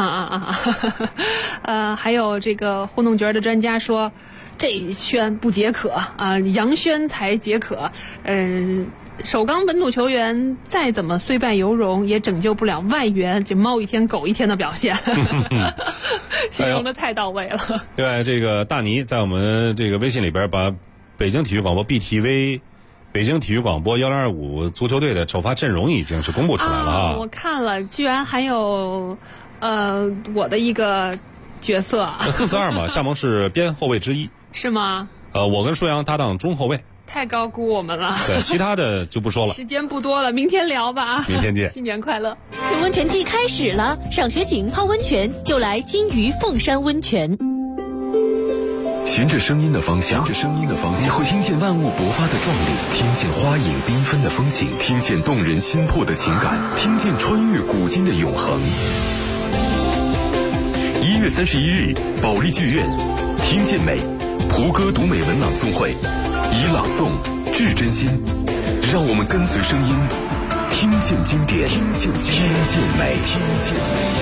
还有这个糊弄角的专家说，这一宣不解渴啊，杨宣才解渴。首钢本土球员再怎么虽败犹荣，也拯救不了外援这猫一天狗一天的表现。形容的太到位了。 另外，这个大尼在我们这个微信里边把北京体育广播 BTV、北京体育广播1025足球队的首发阵容已经是公布出来了啊！ 我看了，居然还有我的一个角色。 442嘛，夏蒙是边后卫之一。 是吗？ 我跟舒阳搭档中后卫。 太高估我们了。 对，其他的就不说了。 时间不多了，明天聊吧。 明天见。 新年快乐。 全温泉季开始了，赏雪景泡温泉就来金鱼凤山温泉。 循着声音的方向，你会听见万物勃发的壮丽，听见花影缤纷的风景，听见动人心魄的情感，听见穿越古今的永恒。 7月31日，保利剧院，听见美，胡歌读美文朗诵会，以朗诵致真心，让我们跟随声音，听见经典，听见美，听见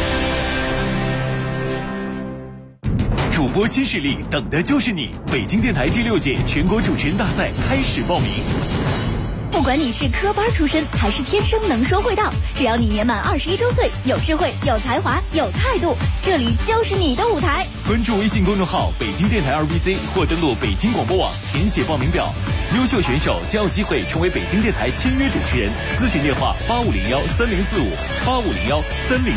美。 主播新势力，等的就是你！北京电台第6届全国主持人大赛开始报名。 不管你是科班出身还是天生能说会道，只要你年满21周岁，有智慧、有才华、有态度，这里就是你的舞台。 关注微信公众号北京电台2BC 或登录北京广播网填写报名表，优秀选手将有机会成为北京电台签约主持人。咨询电话85013045850130。